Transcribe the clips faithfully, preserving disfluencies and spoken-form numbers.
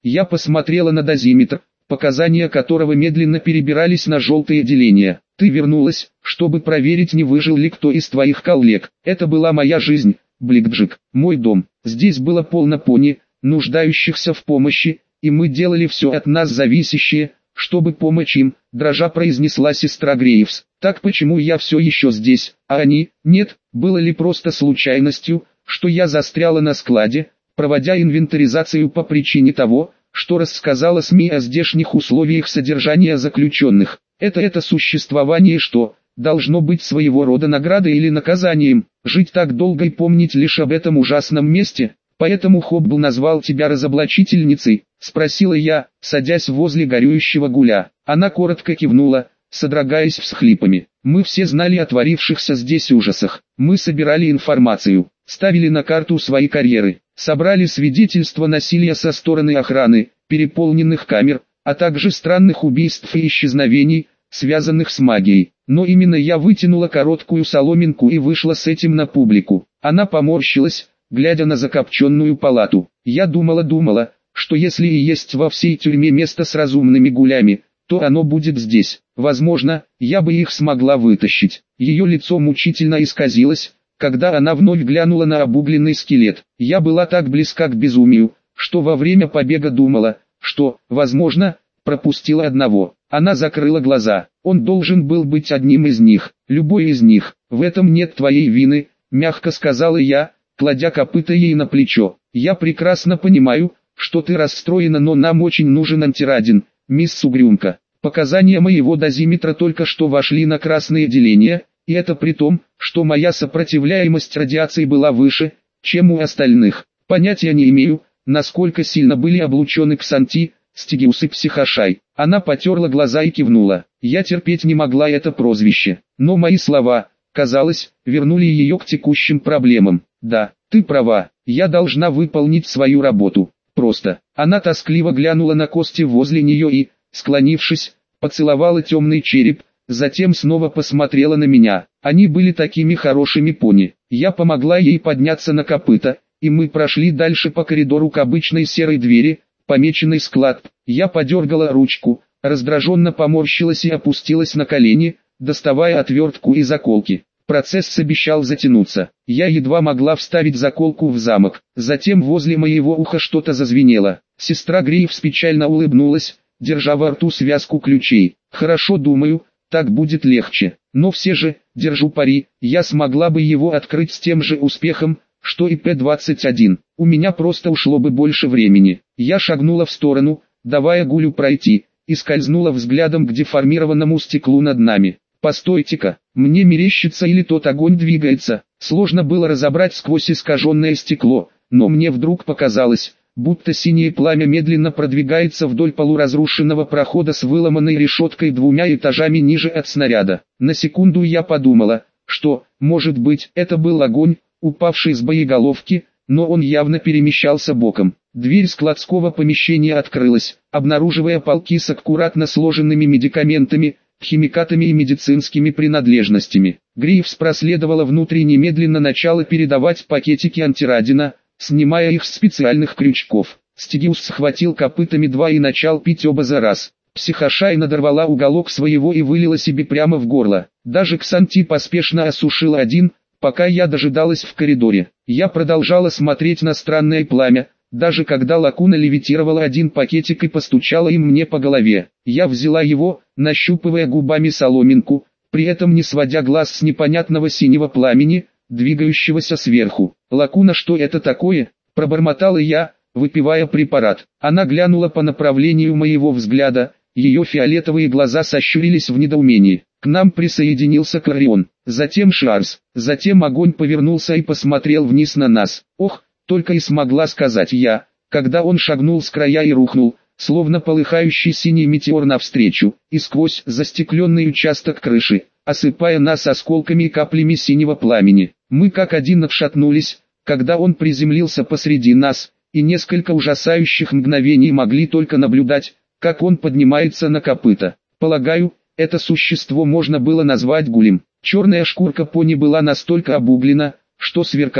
Я посмотрела на дозиметр, показания которого медленно перебирались на желтые деления. Ты вернулась, чтобы проверить, не выжил ли кто из твоих коллег. Это была моя жизнь, Блэкджек, мой дом. Здесь было полно пони, нуждающихся в помощи, и мы делали все от нас зависящее, чтобы помочь им, дрожа произнесла сестра Грейвс. Так почему я все еще здесь, а они? Нет, было ли просто случайностью, что я застряла на складе, проводя инвентаризацию по причине того, что рассказала СМИ о здешних условиях содержания заключенных. Это это существование что, должно быть своего рода наградой или наказанием, жить так долго и помнить лишь об этом ужасном месте? Поэтому Хоббл назвал тебя разоблачительницей, спросила я, садясь возле горюющего Гуля. Она коротко кивнула, содрогаясь всхлипами. Мы все знали о творившихся здесь ужасах. Мы собирали информацию, ставили на карту свои карьеры, собрали свидетельства насилия со стороны охраны, переполненных камер, а также странных убийств и исчезновений, связанных с магией. Но именно я вытянула короткую соломинку и вышла с этим на публику. Она поморщилась, глядя на закопченную палату. Я думала-думала, что если и есть во всей тюрьме место с разумными гулями, то оно будет здесь. Возможно, я бы их смогла вытащить. Ее лицо мучительно исказилось, когда она вновь глянула на обугленный скелет. Я была так близка к безумию, что во время побега думала, что, возможно, пропустила одного. Она закрыла глаза. Он должен был быть одним из них, любой из них. В этом нет твоей вины, мягко сказала я, кладя копыта ей на плечо. Я прекрасно понимаю, что ты расстроена, но нам очень нужен антирадин, мисс Угрюмка. Показания моего дозиметра только что вошли на красные деления, и это при том, что моя сопротивляемость радиации была выше, чем у остальных. Понятия не имею, насколько сильно были облучены Ксанти, Стигиус и Психошай. Она потерла глаза и кивнула. Я терпеть не могла это прозвище, но мои слова, казалось, вернули ее к текущим проблемам. Да, ты права, я должна выполнить свою работу. Просто. Она тоскливо глянула на кости возле нее и, склонившись, поцеловала темный череп, затем снова посмотрела на меня. Они были такими хорошими пони. Я помогла ей подняться на копыта, и мы прошли дальше по коридору к обычной серой двери, помеченной склад. Я подергала ручку, раздраженно поморщилась и опустилась на колени, доставая отвертку и заколки. Процесс обещал затянуться. Я едва могла вставить заколку в замок. Затем возле моего уха что-то зазвенело. Сестра Грейвс печально улыбнулась, держа во рту связку ключей. Хорошо, думаю, так будет легче. Но все же, держу пари, я смогла бы его открыть с тем же успехом, что и П двадцать один. У меня просто ушло бы больше времени. Я шагнула в сторону, давая Гулю пройти, и скользнула взглядом к деформированному стеклу над нами. Постойте-ка, мне мерещится или тот огонь двигается. Сложно было разобрать сквозь искаженное стекло, но мне вдруг показалось, будто синее пламя медленно продвигается вдоль полуразрушенного прохода с выломанной решеткой двумя этажами ниже от снаряда. На секунду я подумала, что, может быть, это был огонь, упавший с боеголовки, но он явно перемещался боком. Дверь складского помещения открылась, обнаруживая полки с аккуратно сложенными медикаментами, химикатами и медицинскими принадлежностями. Грейвс проследовала внутрь и немедленно начала передавать пакетики антирадина, снимая их с специальных крючков. Стигиус схватил копытами два и начал пить оба за раз. Психошай надорвала уголок своего и вылила себе прямо в горло. Даже Ксанти поспешно осушила один, пока я дожидалась в коридоре. Я продолжала смотреть на странное пламя, даже когда Лакуна левитировала один пакетик и постучала им мне по голове. Я взяла его, нащупывая губами соломинку, при этом не сводя глаз с непонятного синего пламени, двигающегося сверху. «Лакуна, что это такое?» – пробормотала я, выпивая препарат. Она глянула по направлению моего взгляда, ее фиолетовые глаза сощурились в недоумении. К нам присоединился Кларион, затем Шарс, затем огонь повернулся и посмотрел вниз на нас. «Ох!» только и смогла сказать я, когда он шагнул с края и рухнул, словно полыхающий синий метеор навстречу, и сквозь застекленный участок крыши, осыпая нас осколками и каплями синего пламени. Мы как один отшатнулись, когда он приземлился посреди нас, и несколько ужасающих мгновений могли только наблюдать, как он поднимается на копыта. Полагаю, это существо можно было назвать гулем. Черная шкурка пони была настолько обуглена, что сверкала,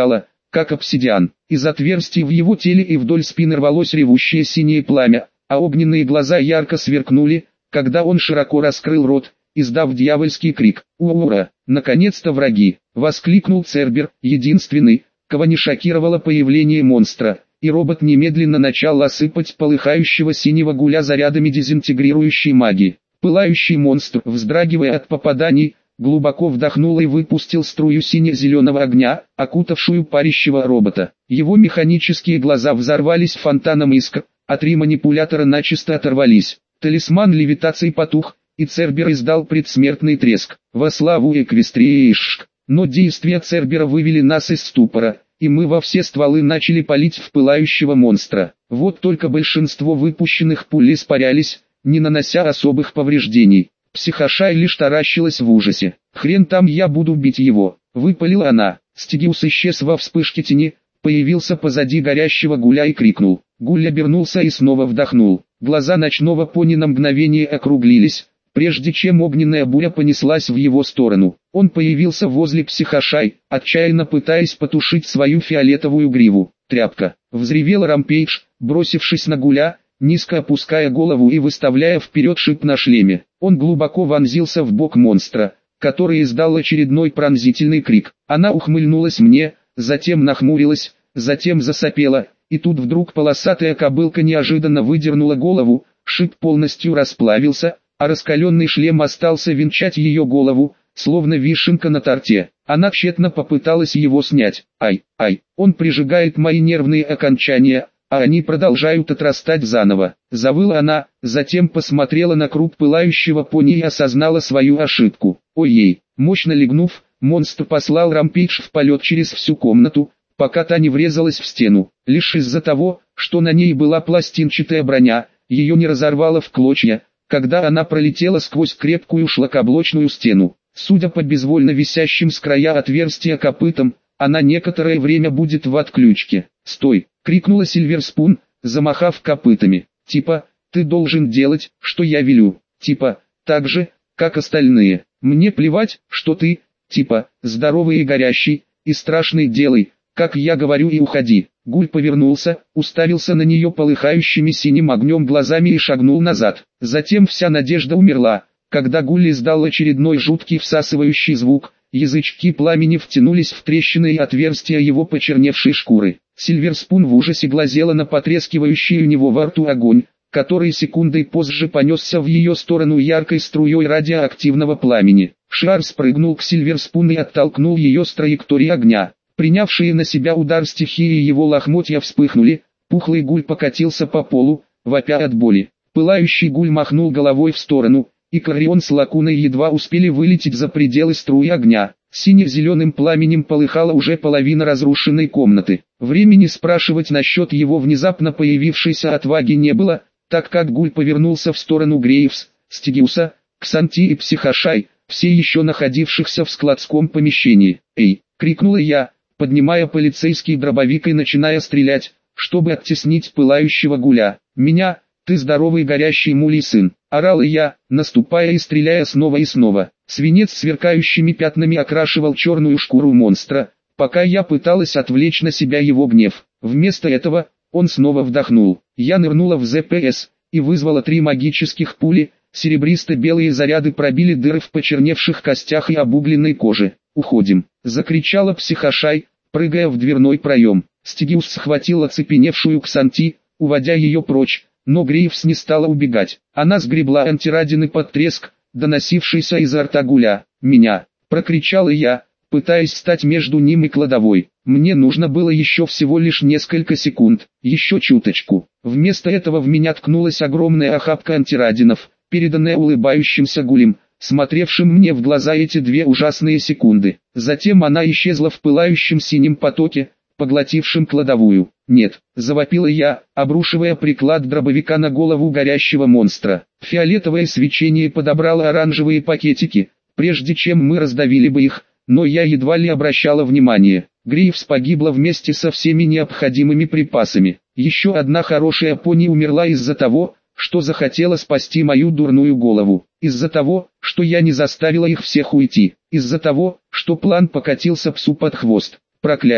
как обсидиан. Из отверстий в его теле и вдоль спины рвалось ревущее синее пламя, а огненные глаза ярко сверкнули, когда он широко раскрыл рот, издав дьявольский крик. «Ура! Наконец-то враги!» — воскликнул Цербер, единственный, кого не шокировало появление монстра, и робот немедленно начал осыпать полыхающего синего гуля зарядами дезинтегрирующей магии. Пылающий монстр, вздрагивая от попаданий, глубоко вдохнул и выпустил струю сине-зеленого огня, окутавшую парящего робота. Его механические глаза взорвались фонтаном искр, а три манипулятора начисто оторвались. Талисман левитации потух, и Цербер издал предсмертный треск. Во славу Эквестрии Ишшк. Но действия Цербера вывели нас из ступора, и мы во все стволы начали палить в пылающего монстра. Вот только большинство выпущенных пуль испарялись, не нанося особых повреждений. Психошай лишь таращилась в ужасе. «Хрен там я буду бить его!» — выпалила она. Стигиус исчез во вспышке тени, появился позади горящего гуля и крикнул. Гуль обернулся и снова вдохнул. Глаза ночного пони на мгновение округлились, прежде чем огненная буря понеслась в его сторону. Он появился возле психошай, отчаянно пытаясь потушить свою фиолетовую гриву. «Тряпка!» — взревел Рампейдж, бросившись на гуля, низко опуская голову и выставляя вперед шип на шлеме. Он глубоко вонзился в бок монстра, который издал очередной пронзительный крик. Она ухмыльнулась мне, затем нахмурилась, затем засопела, и тут вдруг полосатая кобылка неожиданно выдернула голову, шип полностью расплавился, а раскаленный шлем остался венчать ее голову, словно вишенка на торте. Она тщетно попыталась его снять. «Ай, ай, он прижигает мои нервные окончания, а они продолжают отрастать заново». Завыла она, затем посмотрела на круг пылающего пони и осознала свою ошибку. Ой-ей, мощно легнув, монстр послал Рампейдж в полет через всю комнату, пока та не врезалась в стену. Лишь из-за того, что на ней была пластинчатая броня, ее не разорвало в клочья, когда она пролетела сквозь крепкую шлакоблочную стену. Судя по безвольно висящим с края отверстия копытам, она некоторое время будет в отключке. «Стой!» — крикнула Сильверспун, замахав копытами. «Типа, ты должен делать, что я велю. Типа, так же, как остальные. Мне плевать, что ты, типа, здоровый и горящий, и страшный делай, как я говорю, и уходи». Гуль повернулся, уставился на нее полыхающими синим огнем глазами и шагнул назад. Затем вся надежда умерла, когда Гуль издал очередной жуткий всасывающий звук, язычки пламени втянулись в трещины и отверстия его почерневшей шкуры. Сильверспун в ужасе глазела на потрескивающий у него во рту огонь, который секундой позже понесся в ее сторону яркой струей радиоактивного пламени. Шар спрыгнул к Сильверспун и оттолкнул ее с траектории огня. Принявшие на себя удар стихии его лохмотья вспыхнули, пухлый Гуль покатился по полу, вопя от боли. Пылающий Гуль махнул головой в сторону, и Корион с Лакуной едва успели вылететь за пределы струи огня. Сине-зеленым пламенем полыхала уже половина разрушенной комнаты. Времени спрашивать насчет его внезапно появившейся отваги не было, так как Гуль повернулся в сторону Грейвс, Стигиуса, Ксанти и Психошай, все еще находившихся в складском помещении. «Эй!» — крикнула я, поднимая полицейский дробовик и начиная стрелять, чтобы оттеснить пылающего Гуля. «Меня, ты здоровый горящий мулей сын!» — орал я, наступая и стреляя снова и снова. Свинец сверкающими пятнами окрашивал черную шкуру монстра, пока я пыталась отвлечь на себя его гнев. Вместо этого, он снова вдохнул. Я нырнула в зэ пэ эс, и вызвала три магических пули, серебристо-белые заряды пробили дыры в почерневших костях и обугленной коже. «Уходим!» — закричала Психошай, прыгая в дверной проем. Стигиус схватил оцепеневшую Ксанти, уводя ее прочь, но Грейвс не стала убегать. Она сгребла антирадины под треск, доносившийся изо рта Гуля. «Меня!» — прокричала я, пытаясь стать между ним и кладовой. Мне нужно было еще всего лишь несколько секунд, еще чуточку. Вместо этого в меня ткнулась огромная охапка антирадинов, переданная улыбающимся Гулем, смотревшим мне в глаза эти две ужасные секунды. Затем она исчезла в пылающем синем потоке, поглотившем кладовую. «Нет!» — завопила я, обрушивая приклад дробовика на голову горящего монстра. Фиолетовое свечение подобрало оранжевые пакетики, прежде чем мы раздавили бы их, но я едва ли обращала внимание. Грейвс погибла вместе со всеми необходимыми припасами. Еще одна хорошая пони умерла из-за того, что захотела спасти мою дурную голову. Из-за того, что я не заставила их всех уйти. Из-за того, что план покатился псу под хвост. Проклятие!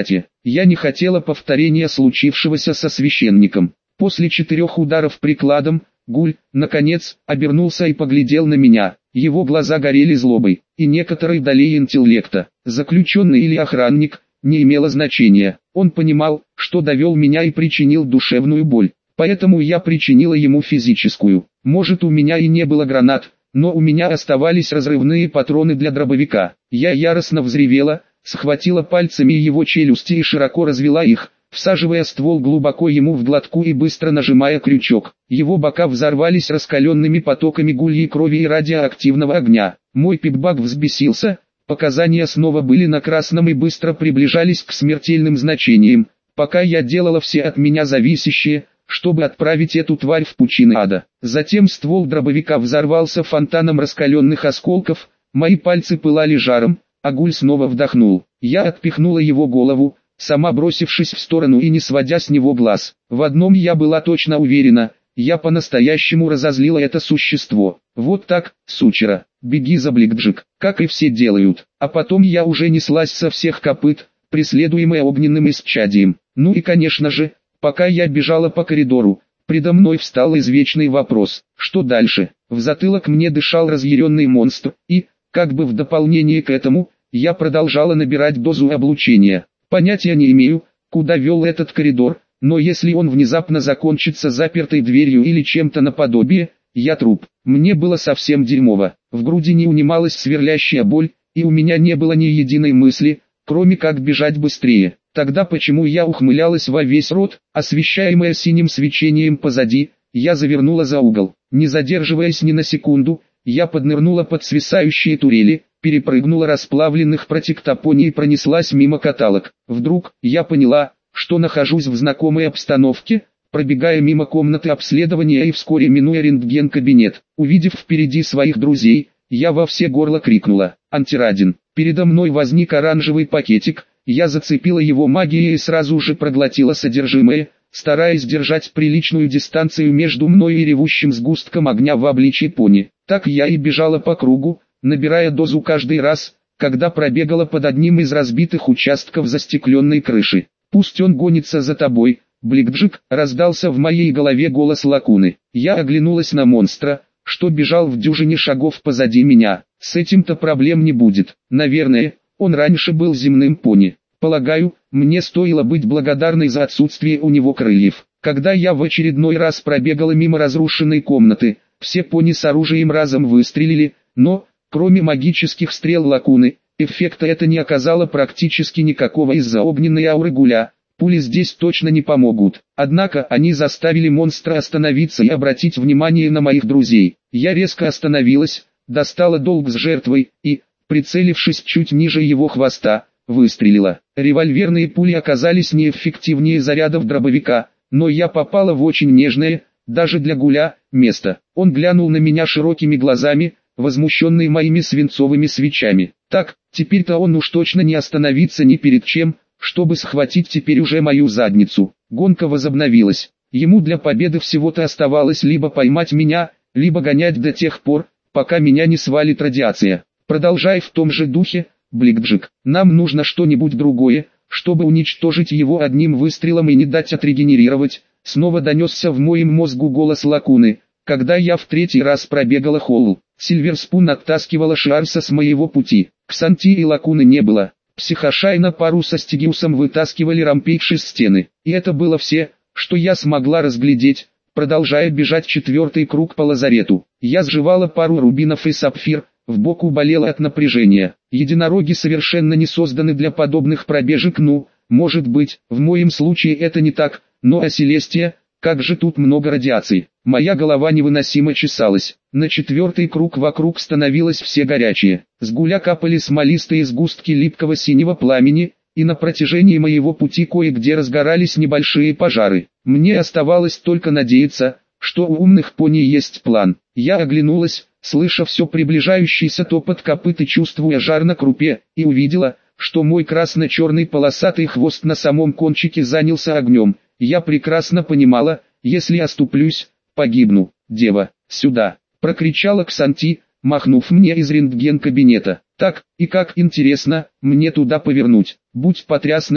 Я не хотела повторения случившегося со священником. После четырех ударов прикладом, Гуль, наконец, обернулся и поглядел на меня. Его глаза горели злобой, и некоторой долей интеллекта. Заключенный или охранник, не имело значения. Он понимал, что довел меня и причинил душевную боль. Поэтому я причинила ему физическую. Может, у меня и не было гранат, но у меня оставались разрывные патроны для дробовика. Я яростно взревела, схватила пальцами его челюсти и широко развела их, всаживая ствол глубоко ему в глотку и быстро нажимая крючок. Его бока взорвались раскаленными потоками гульей крови и радиоактивного огня. Мой пипбак взбесился, показания снова были на красном и быстро приближались к смертельным значениям, пока я делала все от меня зависящее, чтобы отправить эту тварь в пучины ада. Затем ствол дробовика взорвался фонтаном раскаленных осколков, мои пальцы пылали жаром, а Гуль снова вдохнул. Я отпихнула его голову, сама бросившись в сторону и не сводя с него глаз. В одном я была точно уверена, я по-настоящему разозлила это существо. Вот так, сучера, беги за Бликджик, как и все делают. А потом я уже неслась со всех копыт, преследуемая огненным исчадием. Ну и конечно же, пока я бежала по коридору, предо мной встал извечный вопрос, что дальше? В затылок мне дышал разъяренный монстр, и, как бы в дополнение к этому, я продолжала набирать дозу облучения. Понятия не имею, куда вел этот коридор, но если он внезапно закончится запертой дверью или чем-то наподобие, я труп. Мне было совсем дерьмово, в груди не унималась сверлящая боль, и у меня не было ни единой мысли, кроме как бежать быстрее. Тогда почему я ухмылялась во весь рот, освещаемая синим свечением позади, я завернула за угол. Не задерживаясь ни на секунду, я поднырнула под свисающие турели, перепрыгнула расплавленных протектопоний и пронеслась мимо каталог. Вдруг, я поняла, что нахожусь в знакомой обстановке, пробегая мимо комнаты обследования и вскоре минуя рентген-кабинет. Увидев впереди своих друзей, я во все горло крикнула «Антирадин!». Передо мной возник оранжевый пакетик, я зацепила его магией и сразу же проглотила содержимое, стараясь держать приличную дистанцию между мной и ревущим сгустком огня в обличье пони. Так я и бежала по кругу, набирая дозу каждый раз, когда пробегала под одним из разбитых участков застекленной крыши. «Пусть он гонится за тобой, Бликджик», раздался в моей голове голос Лакуны. Я оглянулась на монстра, что бежал в дюжине шагов позади меня. С этим-то проблем не будет. Наверное, он раньше был земным пони. Полагаю, мне стоило быть благодарной за отсутствие у него крыльев. Когда я в очередной раз пробегала мимо разрушенной комнаты, все пони с оружием разом выстрелили, но, кроме магических стрел Лакуны, эффекта это не оказало практически никакого из-за огненной ауры Гуля. Пули здесь точно не помогут. Однако они заставили монстра остановиться и обратить внимание на моих друзей. Я резко остановилась, достала долг с жертвой и, прицелившись чуть ниже его хвоста, выстрелила. Револьверные пули оказались неэффективнее зарядов дробовика, но я попала в очень нежное, даже для Гуля, место. Он глянул на меня широкими глазами, возмущенный моими свинцовыми свечами. Так, теперь-то он уж точно не остановится ни перед чем, чтобы схватить теперь уже мою задницу. Гонка возобновилась. Ему для победы всего-то оставалось либо поймать меня, либо гонять до тех пор, пока меня не свалит радиация. Продолжай в том же духе, Бликджик. Нам нужно что-нибудь другое, чтобы уничтожить его одним выстрелом и не дать отрегенерировать. Снова донесся в моем мозгу голос Лакуны, когда я в третий раз пробегала холл. Сильверспун оттаскивала Шиарса с моего пути. Ксанти и Лакуны не было. Психошай на пару со Стигиусом вытаскивали рампейдж из стены. И это было все, что я смогла разглядеть, продолжая бежать четвертый круг по лазарету. Я сживала пару рубинов и сапфир, в боку болело от напряжения. Единороги совершенно не созданы для подобных пробежек, ну, может быть, в моем случае это не так, но а Селестия, как же тут много радиации. Моя голова невыносимо чесалась. На четвертый круг вокруг становилось все горячее. С Гуля капали смолистые сгустки липкого синего пламени, и на протяжении моего пути кое-где разгорались небольшие пожары. Мне оставалось только надеяться, что у умных пони есть план. Я оглянулась, слыша все приближающийся топот копыт и чувствуя жар на крупе, и увидела, что мой красно-черный полосатый хвост на самом кончике занялся огнем. Я прекрасно понимала, если оступлюсь, погибну. «Дева, сюда!» — прокричала Ксанти, махнув мне из рентген-кабинета. «Так, и как интересно, мне туда повернуть. Будь потрясной,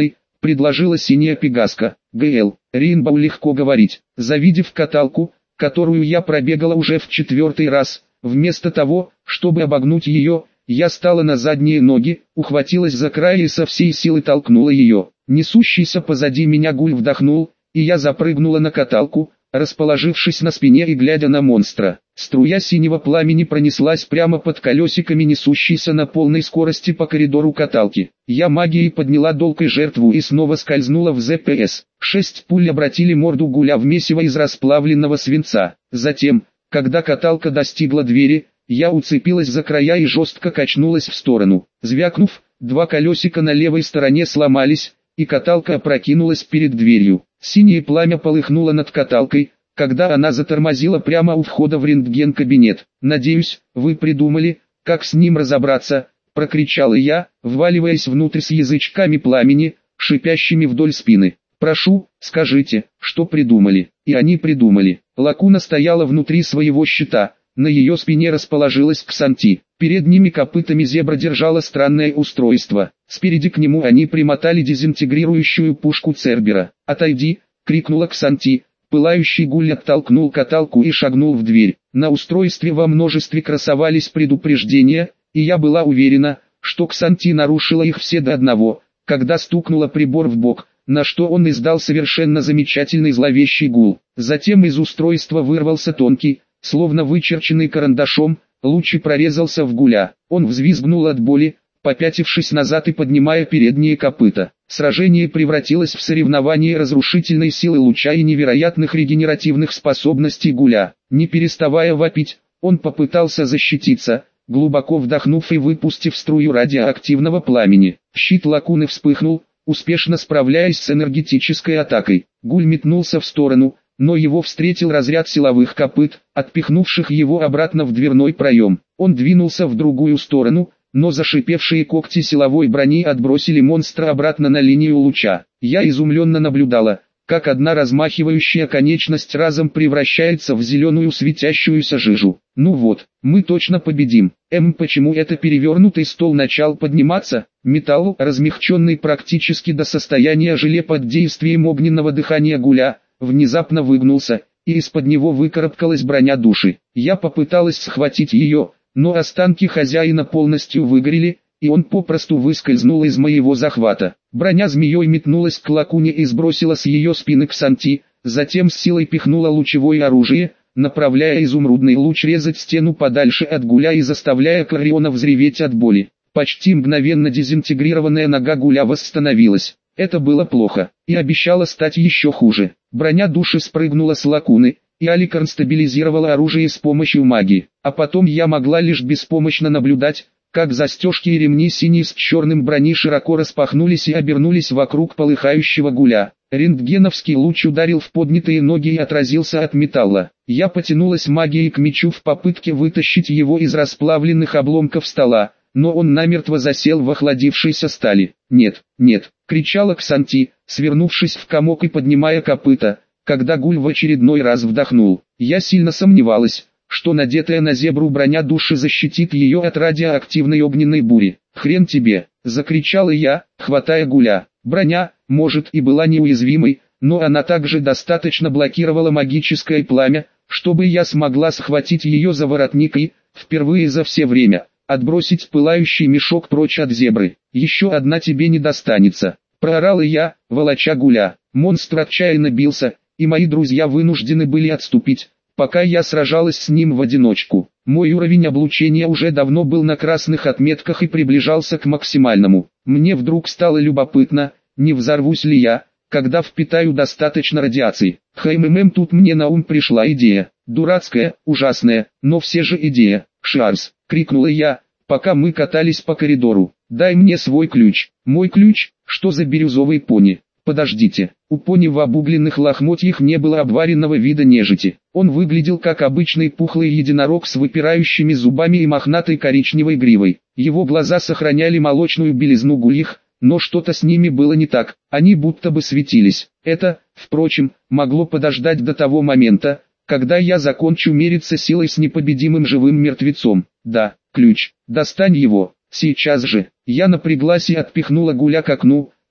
предложила синяя пегаска. ГЛ, Рейнбоу легко говорить. Завидев каталку, которую я пробегала уже в четвертый раз, вместо того, чтобы обогнуть ее, я стала на задние ноги, ухватилась за край и со всей силы толкнула ее. Несущийся позади меня гуль вдохнул, и я запрыгнула на каталку, расположившись на спине и глядя на монстра. Струя синего пламени пронеслась прямо под колесиками несущейся на полной скорости по коридору каталки. Я магией подняла долг и жертву и снова скользнула в ЗПС. Шесть пуль обратили морду гуля в месиво из расплавленного свинца. Затем, когда каталка достигла двери, я уцепилась за края и жестко качнулась в сторону. Звякнув, два колесика на левой стороне сломались, и каталка опрокинулась перед дверью. Синее пламя полыхнуло над каталкой, когда она затормозила прямо у входа в рентген-кабинет. «Надеюсь, вы придумали, как с ним разобраться», — прокричала я, вваливаясь внутрь с язычками пламени, шипящими вдоль спины. «Прошу, скажите, что придумали». И они придумали. Лакуна стояла внутри своего щита, на ее спине расположилась Ксанти. Передними копытами зебра держала странное устройство. Спереди к нему они примотали дезинтегрирующую пушку Цербера. «Отойди!» — крикнула Ксанти. Пылающий гуль оттолкнул каталку и шагнул в дверь. На устройстве во множестве красовались предупреждения, и я была уверена, что Ксанти нарушила их все до одного, когда стукнула прибор в бок, на что он издал совершенно замечательный зловещий гул. Затем из устройства вырвался тонкий, словно вычерченный карандашом, луч и прорезался в гуля. Он взвизгнул от боли, попятившись назад и поднимая передние копыта. Сражение превратилось в соревнование разрушительной силы луча и невероятных регенеративных способностей гуля. Не переставая вопить, он попытался защититься, глубоко вдохнув и выпустив струю радиоактивного пламени. Щит Лакуны вспыхнул, успешно справляясь с энергетической атакой. Гуль метнулся в сторону, но его встретил разряд силовых копыт, отпихнувших его обратно в дверной проем. Он двинулся в другую сторону, но зашипевшие когти силовой брони отбросили монстра обратно на линию луча. Я изумленно наблюдала, как одна размахивающая конечность разом превращается в зеленую светящуюся жижу. Ну вот, мы точно победим. Эм, почему это перевернутый стол начал подниматься? Металл, размягченный практически до состояния желе под действием огненного дыхания гуля, внезапно выгнулся, и из-под него выкарабкалась броня души. Я попыталась схватить ее, но останки хозяина полностью выгорели, и он попросту выскользнул из моего захвата. Броня змеей метнулась к Лакуне и сбросила с ее спины Ксанти, затем с силой пихнула лучевое оружие, направляя изумрудный луч резать стену подальше от гуля и заставляя Кориона взреветь от боли. Почти мгновенно дезинтегрированная нога гуля восстановилась. Это было плохо, и обещало стать еще хуже. Броня души спрыгнула с Лакуны, и Аликарн стабилизировала оружие с помощью магии. А потом я могла лишь беспомощно наблюдать, как застежки и ремни синей с черным брони широко распахнулись и обернулись вокруг полыхающего гуля. Рентгеновский луч ударил в поднятые ноги и отразился от металла. Я потянулась магией к мечу в попытке вытащить его из расплавленных обломков стола, но он намертво засел в охладившейся стали. «Нет, нет!» — кричала Ксанти, свернувшись в комок и поднимая копыта, когда гуль в очередной раз вдохнул. Я сильно сомневалась, что надетая на зебру броня души защитит ее от радиоактивной огненной бури. «Хрен тебе!» — закричала я, хватая гуля. Броня, может, и была неуязвимой, но она также достаточно блокировала магическое пламя, чтобы я смогла схватить ее за воротник и, впервые за все время, отбросить пылающий мешок прочь от зебры. «Еще одна тебе не достанется», — проорала я, волоча гуля. Монстр отчаянно бился, и мои друзья вынуждены были отступить, пока я сражалась с ним в одиночку. Мой уровень облучения уже давно был на красных отметках и приближался к максимальному. Мне вдруг стало любопытно, не взорвусь ли я, когда впитаю достаточно радиации. Хмм, тут мне на ум пришла идея. Дурацкая, ужасная, но все же идея. «Шарс!» — крикнула я, пока мы катались по коридору. «Дай мне свой ключ». «Мой ключ? Что за бирюзовый пони?» «Подождите». У пони в обугленных лохмотьях не было обваренного вида нежити. Он выглядел как обычный пухлый единорог с выпирающими зубами и мохнатой коричневой гривой. Его глаза сохраняли молочную белизну гульих, но что-то с ними было не так, они будто бы светились. Это, впрочем, могло подождать до того момента, когда я закончу мериться силой с непобедимым живым мертвецом. «Да, ключ. Достань его, сейчас же». Я напряглась и отпихнула гуля к окну,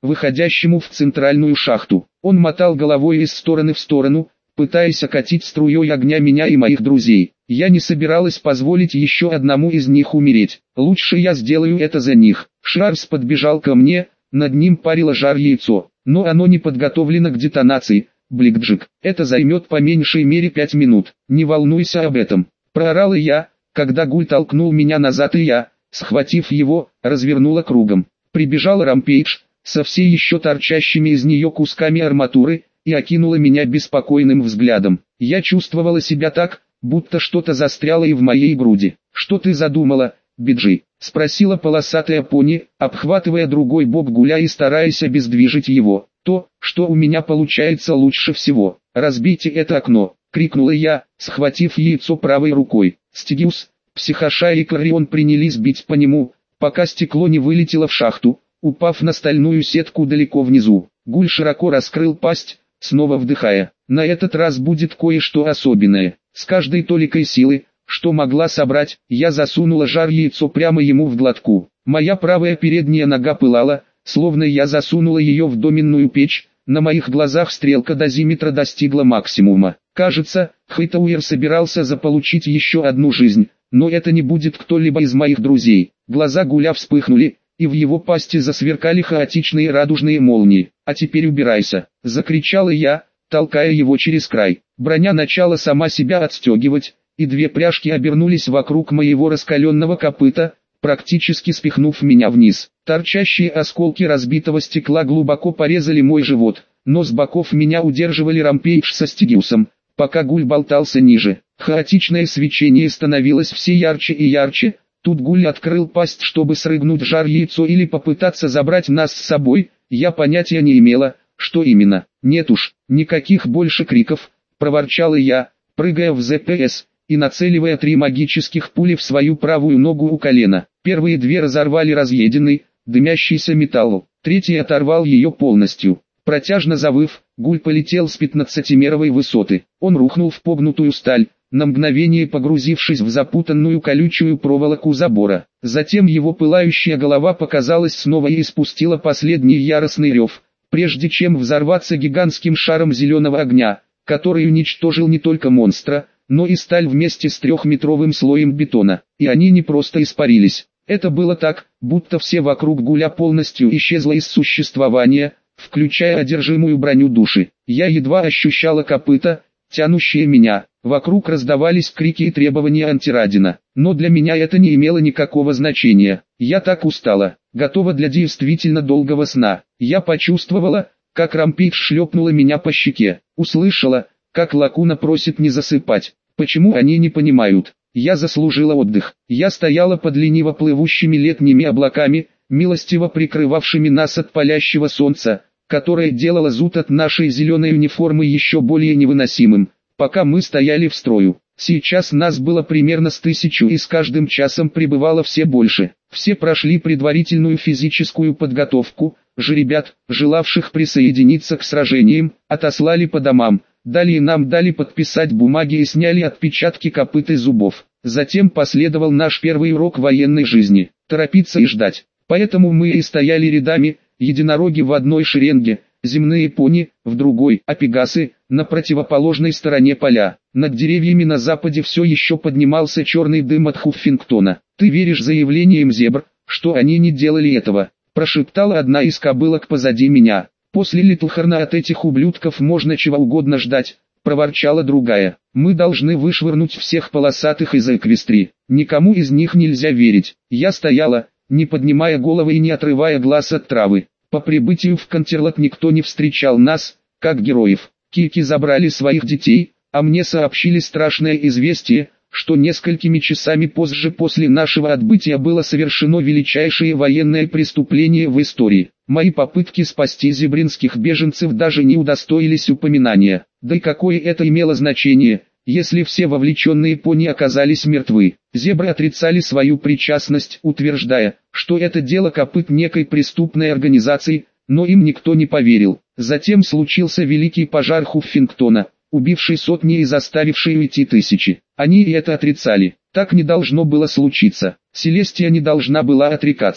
выходящему в центральную шахту. Он мотал головой из стороны в сторону, пытаясь окатить струей огня меня и моих друзей. Я не собиралась позволить еще одному из них умереть. Лучше я сделаю это за них. Шарс подбежал ко мне, над ним парило жар яйцо, но оно не подготовлено к детонации. Бликджик, это займет по меньшей мере пять минут. Не волнуйся об этом. Проорала я, когда Гуль толкнул меня назад, и я, схватив его, развернула кругом. Прибежал Рампейдж, со все еще торчащими из нее кусками арматуры, и окинула меня беспокойным взглядом. Я чувствовала себя так, будто что-то застряло и в моей груди. «Что ты задумала, Биджи?» — спросила полосатая пони, обхватывая другой бок Гуля и стараясь обездвижить его. «То, что у меня получается лучше всего. Разбейте это окно!» — крикнула я, схватив яйцо правой рукой. Стигиус, Психоша и Кларион принялись бить по нему, пока стекло не вылетело в шахту, упав на стальную сетку далеко внизу. Гуль широко раскрыл пасть, снова вдыхая. На этот раз будет кое-что особенное. С каждой толикой силы, что могла собрать, я засунула жар яйцо прямо ему в глотку. Моя правая передняя нога пылала, словно я засунула ее в доменную печь. На моих глазах стрелка дозиметра достигла максимума. Кажется, Хайтауэр собирался заполучить еще одну жизнь, но это не будет кто-либо из моих друзей. Глаза Гуля вспыхнули, и в его пасти засверкали хаотичные радужные молнии. «А теперь убирайся!» — закричала я, толкая его через край. Броня начала сама себя отстегивать, и две пряжки обернулись вокруг моего раскаленного копыта, практически спихнув меня вниз. Торчащие осколки разбитого стекла глубоко порезали мой живот, но с боков меня удерживали Рампейдж со Стигиусом, пока Гуль болтался ниже. Хаотичное свечение становилось все ярче и ярче. Тут Гуль открыл пасть, чтобы срыгнуть жар яйцо или попытаться забрать нас с собой. Я понятия не имела, что именно. «Нет уж, никаких больше криков», — проворчала я, прыгая в ЗПС и нацеливая три магических пули в свою правую ногу у колена. Первые две разорвали разъеденный, дымящийся металл, третий оторвал ее полностью. Протяжно завыв, Гуль полетел с пятнадцатиметровой высоты. Он рухнул в погнутую сталь, на мгновение погрузившись в запутанную колючую проволоку забора. Затем его пылающая голова показалась снова и испустила последний яростный рев, прежде чем взорваться гигантским шаром зеленого огня, который уничтожил не только монстра, но и сталь вместе с трехметровым слоем бетона. И они не просто испарились. Это было так, будто все вокруг Гуля полностью исчезло из существования, включая одержимую броню души. Я едва ощущала копыта, тянущие меня. Вокруг раздавались крики и требования Антирадина. Но для меня это не имело никакого значения. Я так устала, готова для действительно долгого сна. Я почувствовала, как Рампейдж шлепнула меня по щеке. Услышала, как Лакуна просит не засыпать. Почему они не понимают? Я заслужила отдых. Я стояла под лениво плывущими летними облаками, милостиво прикрывавшими нас от палящего солнца, которое делало зуд от нашей зеленой униформы еще более невыносимым, пока мы стояли в строю. Сейчас нас было примерно с тысячу, и с каждым часом прибывало все больше. Все прошли предварительную физическую подготовку, жеребят, желавших присоединиться к сражениям, отослали по домам. Далее нам дали подписать бумаги и сняли отпечатки копыт и зубов. Затем последовал наш первый урок военной жизни. Торопиться и ждать. Поэтому мы и стояли рядами, единороги в одной шеренге, земные пони, в другой, а пегасы, на противоположной стороне поля. Над деревьями на западе все еще поднимался черный дым от Хуффингтона. «Ты веришь заявлениям зебр, что они не делали этого?» – прошептала одна из кобылок позади меня. «После Литлхорна от этих ублюдков можно чего угодно ждать», — проворчала другая. «Мы должны вышвырнуть всех полосатых из Эквестрии. Никому из них нельзя верить». Я стояла, не поднимая головы и не отрывая глаз от травы. По прибытию в Контерлот никто не встречал нас, как героев. Кики забрали своих детей, а мне сообщили страшное известие, что несколькими часами позже после нашего отбытия было совершено величайшее военное преступление в истории. Мои попытки спасти зебринских беженцев даже не удостоились упоминания. Да и какое это имело значение, если все вовлеченные пони оказались мертвы. Зебры отрицали свою причастность, утверждая, что это дело копыт некой преступной организации, но им никто не поверил. Затем случился великий пожар Хуффингтона, убивший сотни и заставивший уйти тысячи. Они и это отрицали. Так не должно было случиться. Селестия не должна была отрекаться.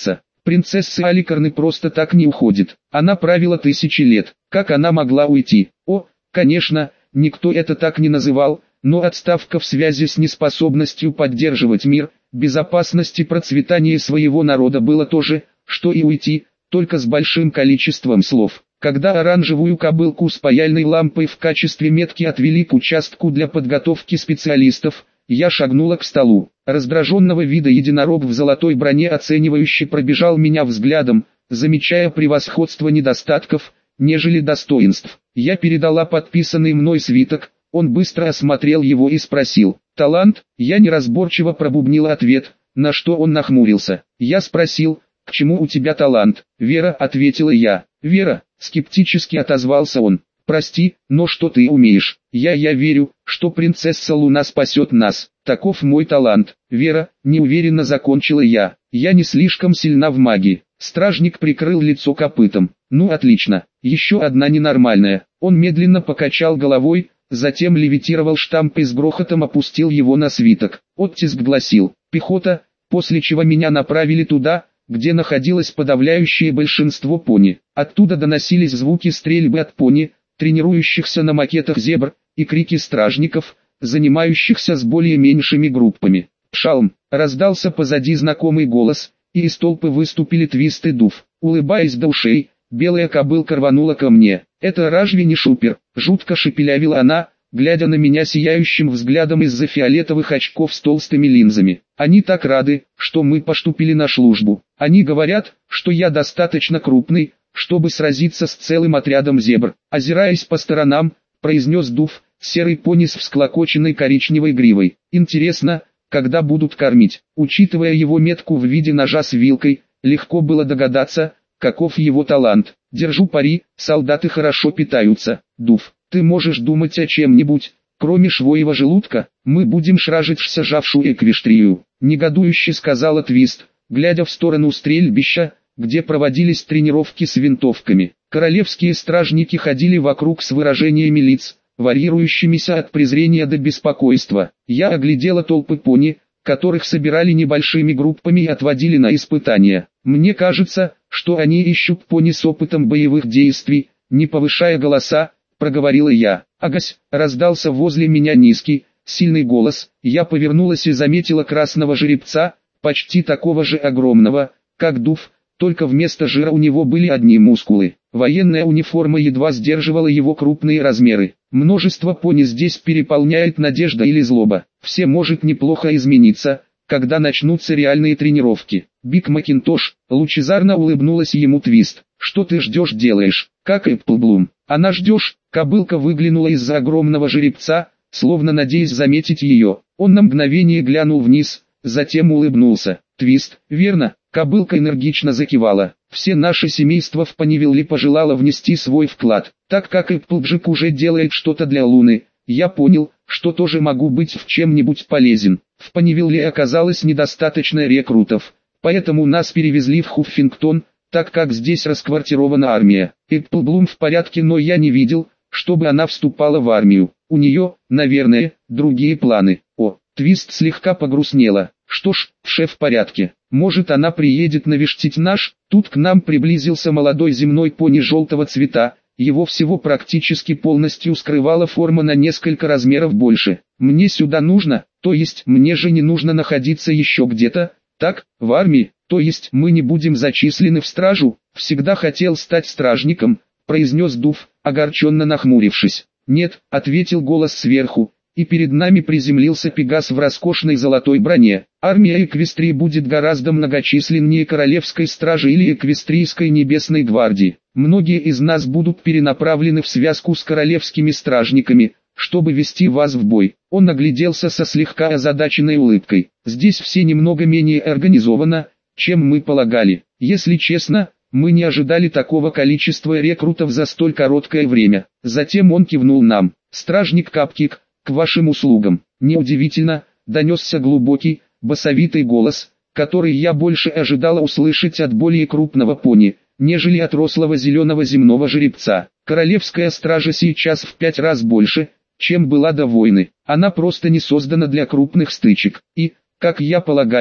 Принцесса Аликарны просто так не уходит. Она правила тысячи лет. Как она могла уйти? О, конечно, никто это так не называл, но отставка в связи с неспособностью поддерживать мир, безопасность и процветание своего народа было то же, что и уйти, только с большим количеством слов. Когда оранжевую кобылку с паяльной лампой в качестве метки отвели к участку для подготовки специалистов, я шагнула к столу. Раздраженного вида единорог в золотой броне оценивающе пробежал меня взглядом, замечая превосходство недостатков, нежели достоинств. Я передала подписанный мной свиток, он быстро осмотрел его и спросил: «Талант?» Я неразборчиво пробубнила ответ, на что он нахмурился. Я спросил: «К чему у тебя талант?» «Вера», ответила я. «Вера», скептически отозвался он. «Прости, но что ты умеешь?» «Я я верю, что принцесса Луна спасет нас. Таков мой талант». «Вера», неуверенно закончила я. «Я не слишком сильна в магии». Стражник прикрыл лицо копытом. «Ну отлично, еще одна ненормальная». Он медленно покачал головой, затем левитировал штамп и с грохотом опустил его на свиток. Оттиск гласил: «Пехота», после чего меня направили туда, где находилось подавляющее большинство пони. Оттуда доносились звуки стрельбы от пони, тренирующихся на макетах зебр, и крики стражников, занимающихся с более-меньшими группами. «Пшалм!» — раздался позади знакомый голос, и из толпы выступили Твист и Дув. Улыбаясь до ушей, белая кобылка рванула ко мне. «Это разве не Шупер?» — жутко шепелявила она, глядя на меня сияющим взглядом из-за фиолетовых очков с толстыми линзами. «Они так рады, что мы поступили на службу. Они говорят, что я достаточно крупный, чтобы сразиться с целым отрядом зебр». Озираясь по сторонам, произнес Дув, серый пони с всклокоченной коричневой гривой. «Интересно, когда будут кормить?» Учитывая его метку в виде ножа с вилкой, легко было догадаться, каков его талант. «Держу пари, солдаты хорошо питаются». «Дув, ты можешь думать о чем-нибудь, кроме швоего желудка? Мы будем шражить сажавшую эквестрию», — негодующе сказала Твист, глядя в сторону стрельбища, где проводились тренировки с винтовками. Королевские стражники ходили вокруг с выражениями лиц, варьирующимися от презрения до беспокойства. Я оглядела толпы пони, которых собирали небольшими группами и отводили на испытания. «Мне кажется, что они ищут пони с опытом боевых действий», — не повышая голоса, проговорила я. «Агась!» — раздался возле меня низкий, сильный голос. Я повернулась и заметила красного жеребца, почти такого же огромного, как Дув, только вместо жира у него были одни мускулы. Военная униформа едва сдерживала его крупные размеры. Множество пони здесь переполняет надежда или злоба. Все может неплохо измениться, когда начнутся реальные тренировки. Биг Макинтош, лучезарно улыбнулась ему Твист. «Что ты ждешь делаешь, как Эпплблум?» «Она ждешь?» Кобылка выглянула из-за огромного жеребца, словно надеясь заметить ее. Он на мгновение глянул вниз, затем улыбнулся. «Твист, верно?» Кобылка энергично закивала. «Все наше семейство в Понивилле пожелало внести свой вклад. Так как Эпплджек уже делает что-то для Луны, я понял, что тоже могу быть в чем-нибудь полезен. В Понивилле оказалось недостаточно рекрутов, поэтому нас перевезли в Хуффингтон, так как здесь расквартирована армия. Эпплблум в порядке, но я не видел, чтобы она вступала в армию. У нее, наверное, другие планы». О, Твист слегка погрустнела. «Что ж, шеф в порядке. Может, она приедет навестить наш?» Тут к нам приблизился молодой земной пони желтого цвета. Его всего практически полностью скрывала форма на несколько размеров больше. «Мне сюда нужно, то есть мне же не нужно находиться еще где-то, так, в армии, то есть мы не будем зачислены в стражу?» «Всегда хотел стать стражником», произнес Дув, огорченно нахмурившись. «Нет», ответил голос сверху, и перед нами приземлился Пегас в роскошной золотой броне. «Армия Эквестрии будет гораздо многочисленнее Королевской стражи или Эквестрийской небесной гвардии. Многие из нас будут перенаправлены в связку с королевскими стражниками, чтобы вести вас в бой». Он огляделся со слегка озадаченной улыбкой. «Здесь все немного менее организовано, чем мы полагали. Если честно, мы не ожидали такого количества рекрутов за столь короткое время». Затем он кивнул нам. «Стражник Капкик, к вашим услугам». Неудивительно, донесся глубокий, басовитый голос, который я больше ожидала услышать от более крупного пони, нежели от рослого зеленого земного жеребца. Королевская стража сейчас в пять раз больше, чем была до войны. Она просто не создана для крупных стычек. И, как я полагаю,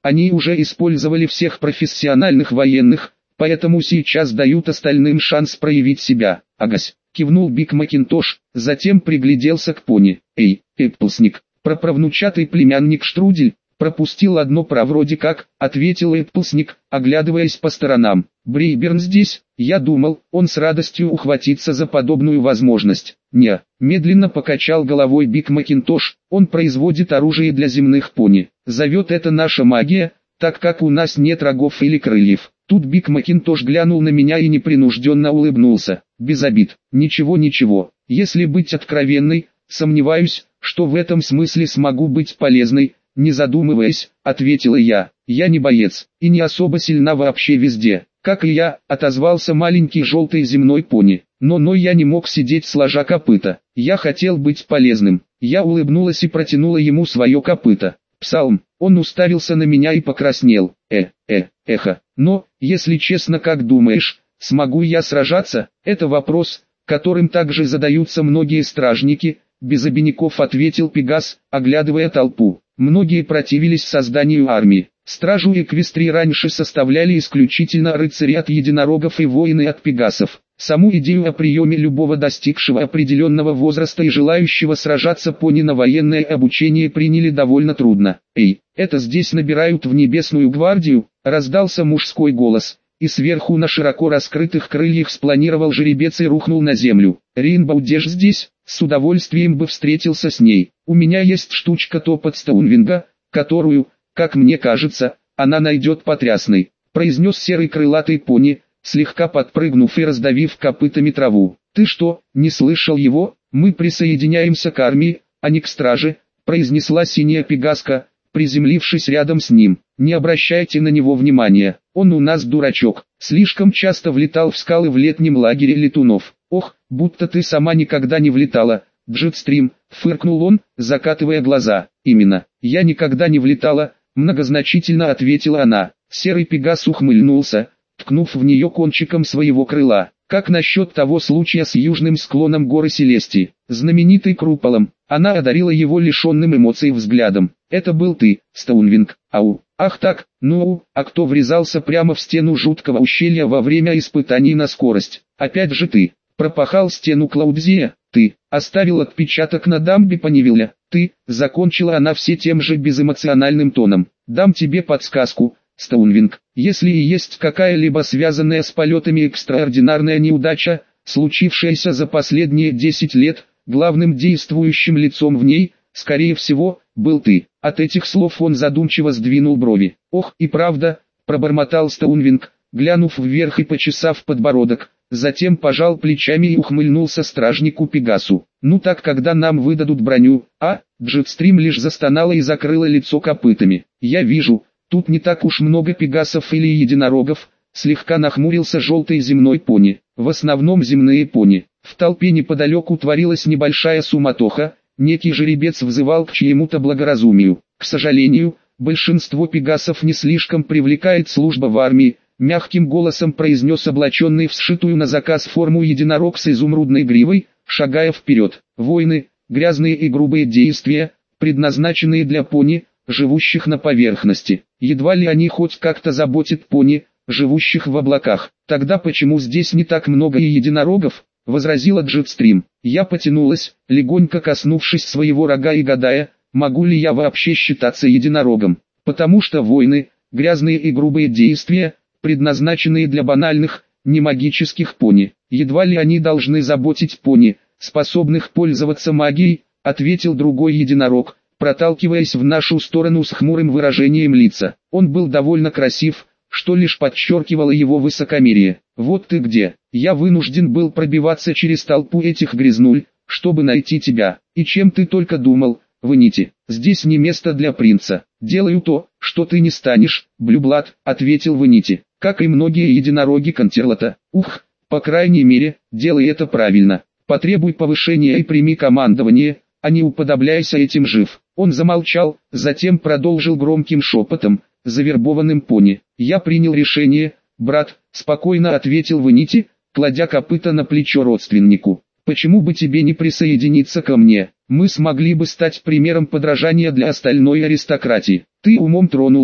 Они уже использовали всех профессиональных военных, поэтому сейчас дают остальным шанс проявить себя. Агась, кивнул Биг Макинтош, затем пригляделся к пони. Эй, Эпплсник, праправнучатый племянник Штрудель, пропустил одно про вроде как, ответил Эпплсник, оглядываясь по сторонам. Брейберн здесь, я думал, он с радостью ухватится за подобную возможность. Не, медленно покачал головой Биг Макинтош, он производит оружие для земных пони. Зовет это наша магия, так как у нас нет рогов или крыльев. Тут Биг Макинтош глянул на меня и непринужденно улыбнулся. Без обид. Ничего ничего. Если быть откровенной, сомневаюсь, что в этом смысле смогу быть полезной. Не задумываясь, ответила я. Я не боец, и не особо сильна вообще везде. Как и я, отозвался маленький желтый земной пони. Но но я не мог сидеть сложа копыта. Я хотел быть полезным. Я улыбнулась и протянула ему свое копыто. Псалм. Он уставился на меня и покраснел. Э, э, эхо. Но, если честно, как думаешь, смогу я сражаться? Это вопрос, которым также задаются многие стражники, без обиняков ответил Пегас, оглядывая толпу. Многие противились созданию армии. Стражу Эквестрии раньше составляли исключительно рыцари от единорогов и воины от пегасов. Саму идею о приеме любого достигшего определенного возраста и желающего сражаться пони на военное обучение приняли довольно трудно. «Эй, это здесь набирают в небесную гвардию?» — раздался мужской голос, и сверху на широко раскрытых крыльях спланировал жеребец и рухнул на землю. «Ринбоу Деш здесь?» С удовольствием бы встретился с ней. «У меня есть штучка топот Стоунвинга, которую, как мне кажется, она найдет потрясной», — произнес серый крылатый пони, слегка подпрыгнув и раздавив копытами траву. «Ты что, не слышал его? Мы присоединяемся к армии, а не к страже», — произнесла синяя пегаска, приземлившись рядом с ним. «Не обращайте на него внимания, он у нас дурачок, слишком часто влетал в скалы в летнем лагере летунов». «Ох, будто ты сама никогда не влетала, Джетстрим», — фыркнул он, закатывая глаза. «Именно, я никогда не влетала», — многозначительно ответила она. Серый пегас ухмыльнулся, ткнув в нее кончиком своего крыла. «Как насчет того случая с южным склоном горы Селестии, знаменитый Круполом?» Она одарила его лишенным эмоций взглядом. «Это был ты, Стоунвинг. Ау, ах так, ну, а кто врезался прямо в стену жуткого ущелья во время испытаний на скорость? Опять же ты. Пропахал стену Клаудзия, ты, оставил отпечаток на дамбе Панивилля, ты», закончила она все тем же безэмоциональным тоном. «Дам тебе подсказку, Стоунвинг, если и есть какая-либо связанная с полетами экстраординарная неудача, случившаяся за последние десять лет, главным действующим лицом в ней, скорее всего, был ты». От этих слов он задумчиво сдвинул брови. «Ох, и правда», пробормотал Стоунвинг, глянув вверх и почесав подбородок. Затем пожал плечами и ухмыльнулся стражнику Пегасу. «Ну так когда нам выдадут броню, а?» Джетстрим лишь застонала и закрыла лицо копытами. «Я вижу, тут не так уж много пегасов или единорогов», слегка нахмурился желтый земной пони. «В основном земные пони». В толпе неподалеку творилась небольшая суматоха, некий жеребец взывал к чьему-то благоразумию. «К сожалению, большинство пегасов не слишком привлекает служба в армии», мягким голосом произнес облаченный в сшитую на заказ форму единорог с изумрудной гривой, шагая вперед. «Войны, грязные и грубые действия, предназначенные для пони, живущих на поверхности. Едва ли они хоть как-то заботят пони, живущих в облаках. Тогда почему здесь не так много и единорогов?» — возразила Джетстрим. Я потянулась, легонько коснувшись своего рога и гадая, могу ли я вообще считаться единорогом. «Потому что войны, грязные и грубые действия, предназначенные для банальных, немагических пони. Едва ли они должны заботить пони, способных пользоваться магией», — ответил другой единорог, проталкиваясь в нашу сторону с хмурым выражением лица. Он был довольно красив, что лишь подчеркивало его высокомерие. «Вот ты где. Я вынужден был пробиваться через толпу этих грязнуль, чтобы найти тебя. И чем ты только думал, Ванити? Здесь не место для принца. Делаю то, что ты не станешь, Блюблад», — ответил Ванити. «Как и многие единороги Контерлота. Ух, по крайней мере, делай это правильно. Потребуй повышения и прими командование, а не уподобляйся этим жив». Он замолчал, затем продолжил громким шепотом, завербованным пони. «Я принял решение, брат», — спокойно ответил Ванити, кладя копыта на плечо родственнику. «Почему бы тебе не присоединиться ко мне? Мы смогли бы стать примером подражания для остальной аристократии». «Ты умом тронулся»,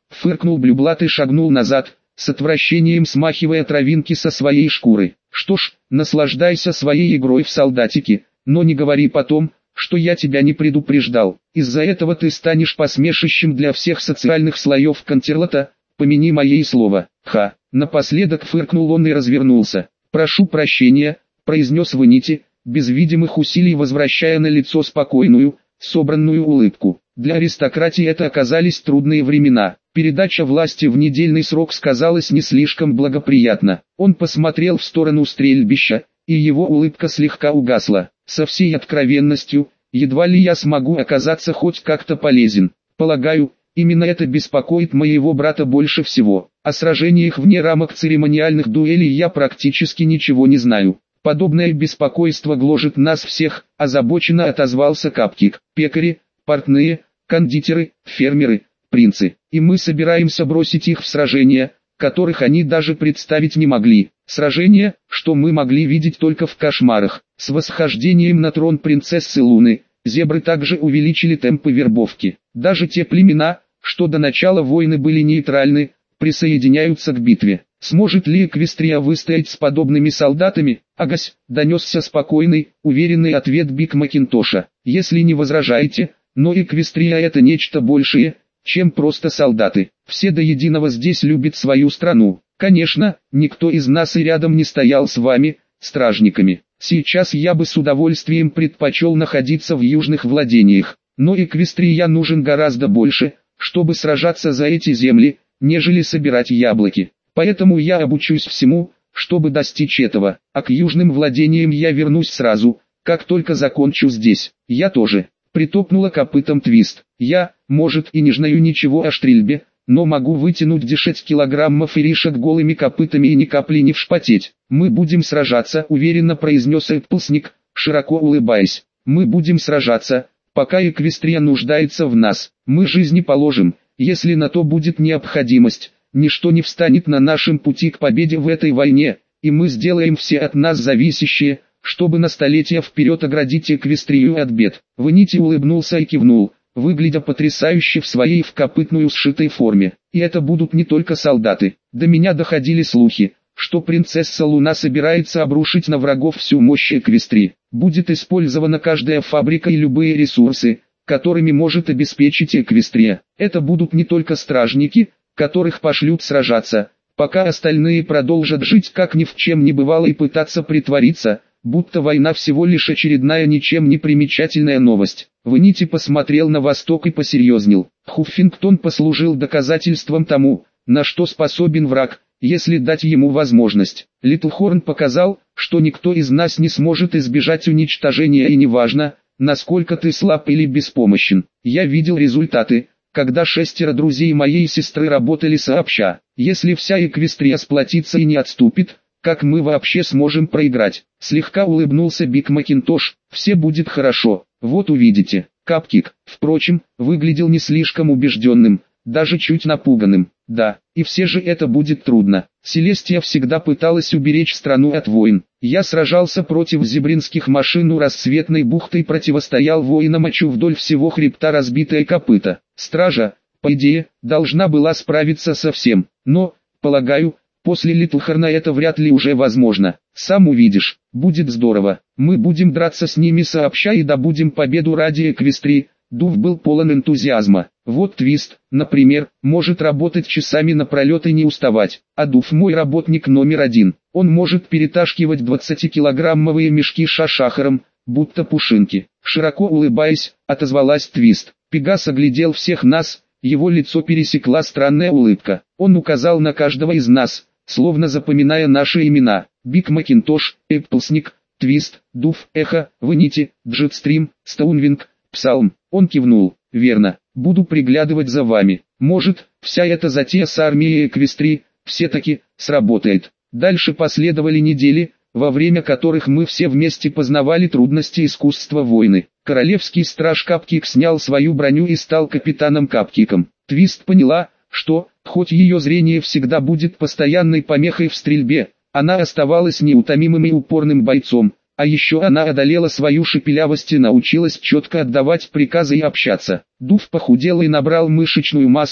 Фыркнул Блюблат и шагнул назад, с отвращением смахивая травинки со своей шкуры. Что ж, наслаждайся своей игрой в солдатики, но не говори потом, что я тебя не предупреждал. Из-за этого ты станешь посмешищем для всех социальных слоев Контерлота, помяни моей слово. Ха. Напоследок фыркнул он и развернулся. Прошу прощения, произнес Ванити, без видимых усилий возвращая на лицо спокойную, собранную улыбку. Для аристократии это оказались трудные времена. Передача власти в недельный срок сказалась не слишком благоприятно. Он посмотрел в сторону стрельбища, и его улыбка слегка угасла. Со всей откровенностью, едва ли я смогу оказаться хоть как-то полезен. Полагаю, именно это беспокоит моего брата больше всего. О сражениях вне рамок церемониальных дуэлей я практически ничего не знаю. Подобное беспокойство гложет нас всех, озабоченно отозвался Капкик. Пекари, портные, кондитеры, фермеры, принцы. И мы собираемся бросить их в сражения, которых они даже представить не могли. Сражения, что мы могли видеть только в кошмарах. С восхождением на трон принцессы Луны, зебры также увеличили темпы вербовки. Даже те племена, что до начала войны были нейтральны, присоединяются к битве. Сможет ли Эквестрия выстоять с подобными солдатами? Агась, донесся спокойный, уверенный ответ Биг Макинтоша. Если не возражаете, но Эквестрия это нечто большее, чем просто солдаты. Все до единого здесь любят свою страну. Конечно, никто из нас и рядом не стоял с вами, стражниками. Сейчас я бы с удовольствием предпочел находиться в южных владениях, но Эквестрия нужен гораздо больше, чтобы сражаться за эти земли, нежели собирать яблоки. Поэтому я обучусь всему, чтобы достичь этого, а к южным владениям я вернусь сразу, как только закончу здесь. Я тоже. Притопнула копытом Твист. Я, может и не знаю ничего о стрельбе, но могу вытянуть десять килограммов иришек голыми копытами и ни капли не вспотеть. Мы будем сражаться, уверенно произнес Эпплсник, широко улыбаясь. Мы будем сражаться, пока Эквестрия нуждается в нас. Мы жизни положим, если на то будет необходимость. Ничто не встанет на нашем пути к победе в этой войне, и мы сделаем все от нас зависящее, чтобы на столетия вперед оградить Эквестрию от бед. Ванити улыбнулся и кивнул, выглядя потрясающе в своей вкопытную сшитой форме. И это будут не только солдаты. До меня доходили слухи, что принцесса Луна собирается обрушить на врагов всю мощь Эквестрии. Будет использована каждая фабрика и любые ресурсы, которыми может обеспечить Эквестрия. Это будут не только стражники, которых пошлют сражаться, пока остальные продолжат жить как ни в чем не бывало и пытаться притвориться, будто война всего лишь очередная ничем не примечательная новость. Ванити посмотрел на восток и посерьезнел. Хуффингтон послужил доказательством тому, на что способен враг, если дать ему возможность. Литлхорн показал, что никто из нас не сможет избежать уничтожения, и неважно, насколько ты слаб или беспомощен. Я видел результаты, когда шестеро друзей моей сестры работали сообща. Если вся Эквестрия сплотится и не отступит, как мы вообще сможем проиграть? Слегка улыбнулся Биг Макинтош. Все будет хорошо, вот увидите. Капкик, впрочем, выглядел не слишком убежденным, даже чуть напуганным. Да, и все же это будет трудно. Селестия всегда пыталась уберечь страну от войн. Я сражался против зебринских машин у Рассветной бухты и противостоял воинам Ачу вдоль всего хребта разбитое копыто. Стража, по идее, должна была справиться со всем, но, полагаю, после Литлхорна это вряд ли уже возможно. Сам увидишь, будет здорово. Мы будем драться с ними сообща и добудем победу ради Эквестрии. Дув был полон энтузиазма. Вот Твист, например, может работать часами напролет и не уставать. А Дув мой работник номер один. Он может перетаскивать двадцатикилограммовые мешки с шашахаром, будто пушинки. Широко улыбаясь, отозвалась Твист. Пегас оглядел всех нас, его лицо пересекла странная улыбка. Он указал на каждого из нас, словно запоминая наши имена. Биг Макинтош, Эпплсник, Твист, Дув, Эхо, Ванити, Джетстрим, Стоунвинг, Псалм. Он кивнул. Верно, буду приглядывать за вами. Может, вся эта затея с армией Эквестрии все-таки сработает. Дальше последовали недели, во время которых мы все вместе познавали трудности искусства войны. Королевский страж Капкик снял свою броню и стал капитаном Капкиком. Твист поняла, что, хоть ее зрение всегда будет постоянной помехой в стрельбе, она оставалась неутомимым и упорным бойцом. А еще она одолела свою шепелявость и научилась четко отдавать приказы и общаться. Дув похудел и набрал мышечную массу,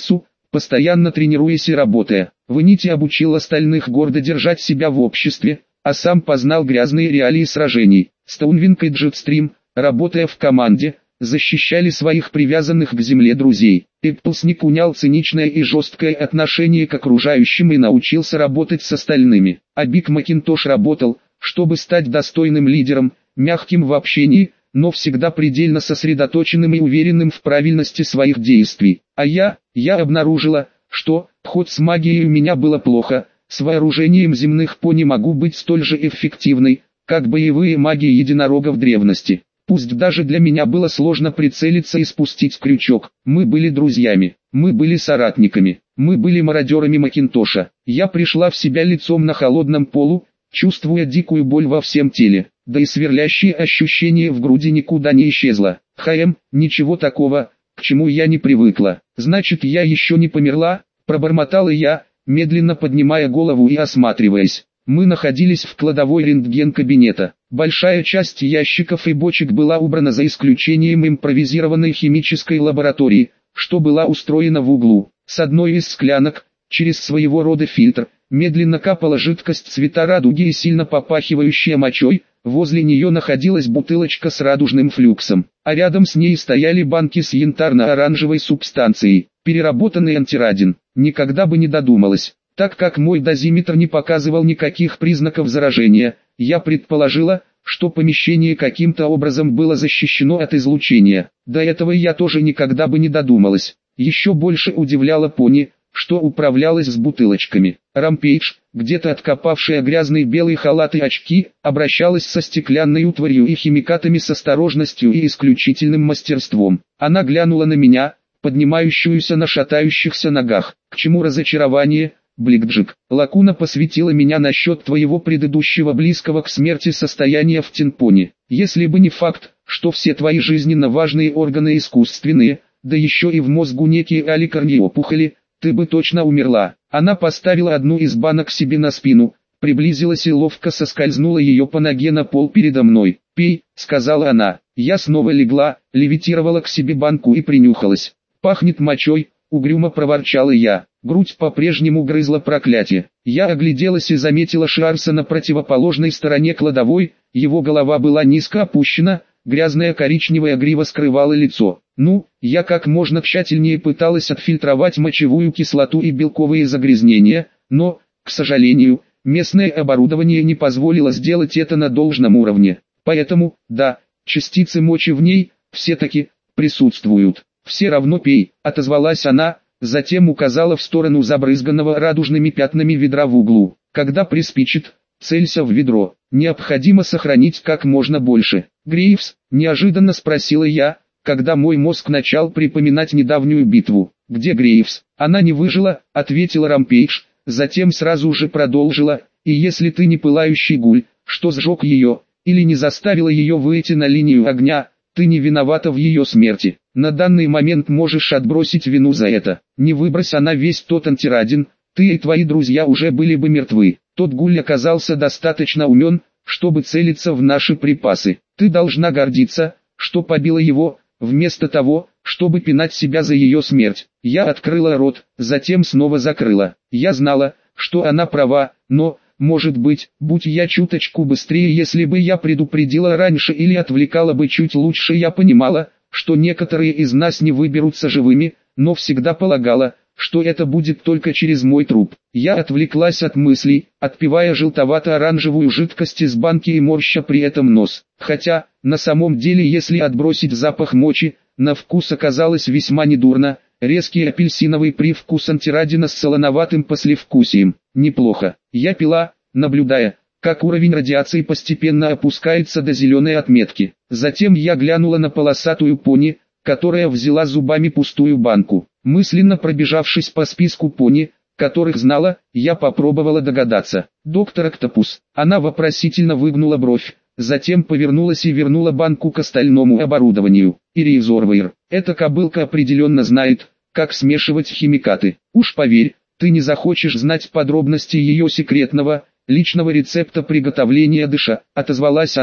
постоянно тренируясь и работая. В Ините обучил остальных гордо держать себя в обществе, а сам познал грязные реалии сражений. Стоунвинг и Джетстрим, работая в команде, защищали своих привязанных к земле друзей. Эпплсник унял циничное и жесткое отношение к окружающим и научился работать с остальными. А Биг Макинтош работал, чтобы стать достойным лидером, мягким в общении, но всегда предельно сосредоточенным и уверенным в правильности своих действий. А я, я обнаружила, что, хоть с магией у меня было плохо, с вооружением земных пони могу быть столь же эффективной, как боевые маги единорогов древности. Пусть даже для меня было сложно прицелиться и спустить крючок, мы были друзьями, мы были соратниками, мы были мародерами Макинтоша. Я пришла в себя лицом на холодном полу, чувствуя дикую боль во всем теле, да и сверлящее ощущение в груди никуда не исчезло. Хм, ничего такого, к чему я не привыкла. Значит, я еще не померла, пробормотала я, медленно поднимая голову и осматриваясь. Мы находились в кладовой рентген-кабинета. Большая часть ящиков и бочек была убрана за исключением импровизированной химической лаборатории, что была устроена в углу. С одной из склянок, через своего рода фильтр, медленно капала жидкость цвета радуги и сильно попахивающая мочой, возле нее находилась бутылочка с радужным флюксом, а рядом с ней стояли банки с янтарно-оранжевой субстанцией, переработанный антирадин. Никогда бы не додумалась. Так как мой дозиметр не показывал никаких признаков заражения, я предположила, что помещение каким-то образом было защищено от излучения. До этого я тоже никогда бы не додумалась. Еще больше удивляло пони, что управлялась с бутылочками. Рампейдж, где-то откопавшая грязный белый халат и очки, обращалась со стеклянной утварью и химикатами с осторожностью и исключительным мастерством. Она глянула на меня, поднимающуюся на шатающихся ногах. К чему разочарование? Бликджик, Лакуна посвятила меня насчет твоего предыдущего близкого к смерти состояния в Тинпоне. Если бы не факт, что все твои жизненно важные органы искусственные, да еще и в мозгу некие аликарни опухоли, ты бы точно умерла. Она поставила одну из банок себе на спину, приблизилась и ловко соскользнула ее по ноге на пол передо мной. «Пей», — сказала она. Я снова легла, левитировала к себе банку и принюхалась. «Пахнет мочой», — угрюмо проворчала я. Грудь по-прежнему грызла проклятие. Я огляделась и заметила Шарса на противоположной стороне кладовой, его голова была низко опущена, грязная коричневая грива скрывала лицо. Ну, я как можно тщательнее пыталась отфильтровать мочевую кислоту и белковые загрязнения, но, к сожалению, местное оборудование не позволило сделать это на должном уровне. Поэтому, да, частицы мочи в ней, все-таки, присутствуют. «Все равно пей», — отозвалась она, затем указала в сторону забрызганного радужными пятнами ведра в углу. «Когда приспичит, целься в ведро, необходимо сохранить как можно больше». «Грейвс?» — неожиданно спросила я, когда мой мозг начал припоминать недавнюю битву. «Где Грейвс?» «Она не выжила», — ответила Рампейдж, затем сразу же продолжила, «и если ты не пылающий гуль, что сжег ее, или не заставила ее выйти на линию огня, ты не виновата в ее смерти. На данный момент можешь отбросить вину за это. Не выбрось она весь тот антирадин, ты и твои друзья уже были бы мертвы. Тот гуль оказался достаточно умен, чтобы целиться в наши припасы. Ты должна гордиться, что побила его, вместо того, чтобы пинать себя за ее смерть». Я открыла рот, затем снова закрыла. Я знала, что она права, но, может быть, будь я чуточку быстрее, если бы я предупредила раньше или отвлекала бы чуть лучше, я понимала, что некоторые из нас не выберутся живыми, но всегда полагала, что это будет только через мой труп. Я отвлеклась от мыслей, отпивая желтовато-оранжевую жидкость из банки и морща при этом нос. Хотя, на самом деле, если отбросить запах мочи, на вкус оказалось весьма недурно, резкий апельсиновый привкус антирадина с солоноватым послевкусием. Неплохо. Я пила, наблюдая, как уровень радиации постепенно опускается до зеленой отметки. Затем я глянула на полосатую пони, которая взяла зубами пустую банку. Мысленно пробежавшись по списку пони, которых знала, я попробовала догадаться. «Доктор Октопус». Она вопросительно выгнула бровь, затем повернулась и вернула банку к остальному оборудованию. «Иризорвейр, эта кобылка определенно знает, как смешивать химикаты. Уж поверь, ты не захочешь знать подробности ее секретного, личного рецепта приготовления дыша», — отозвалась она,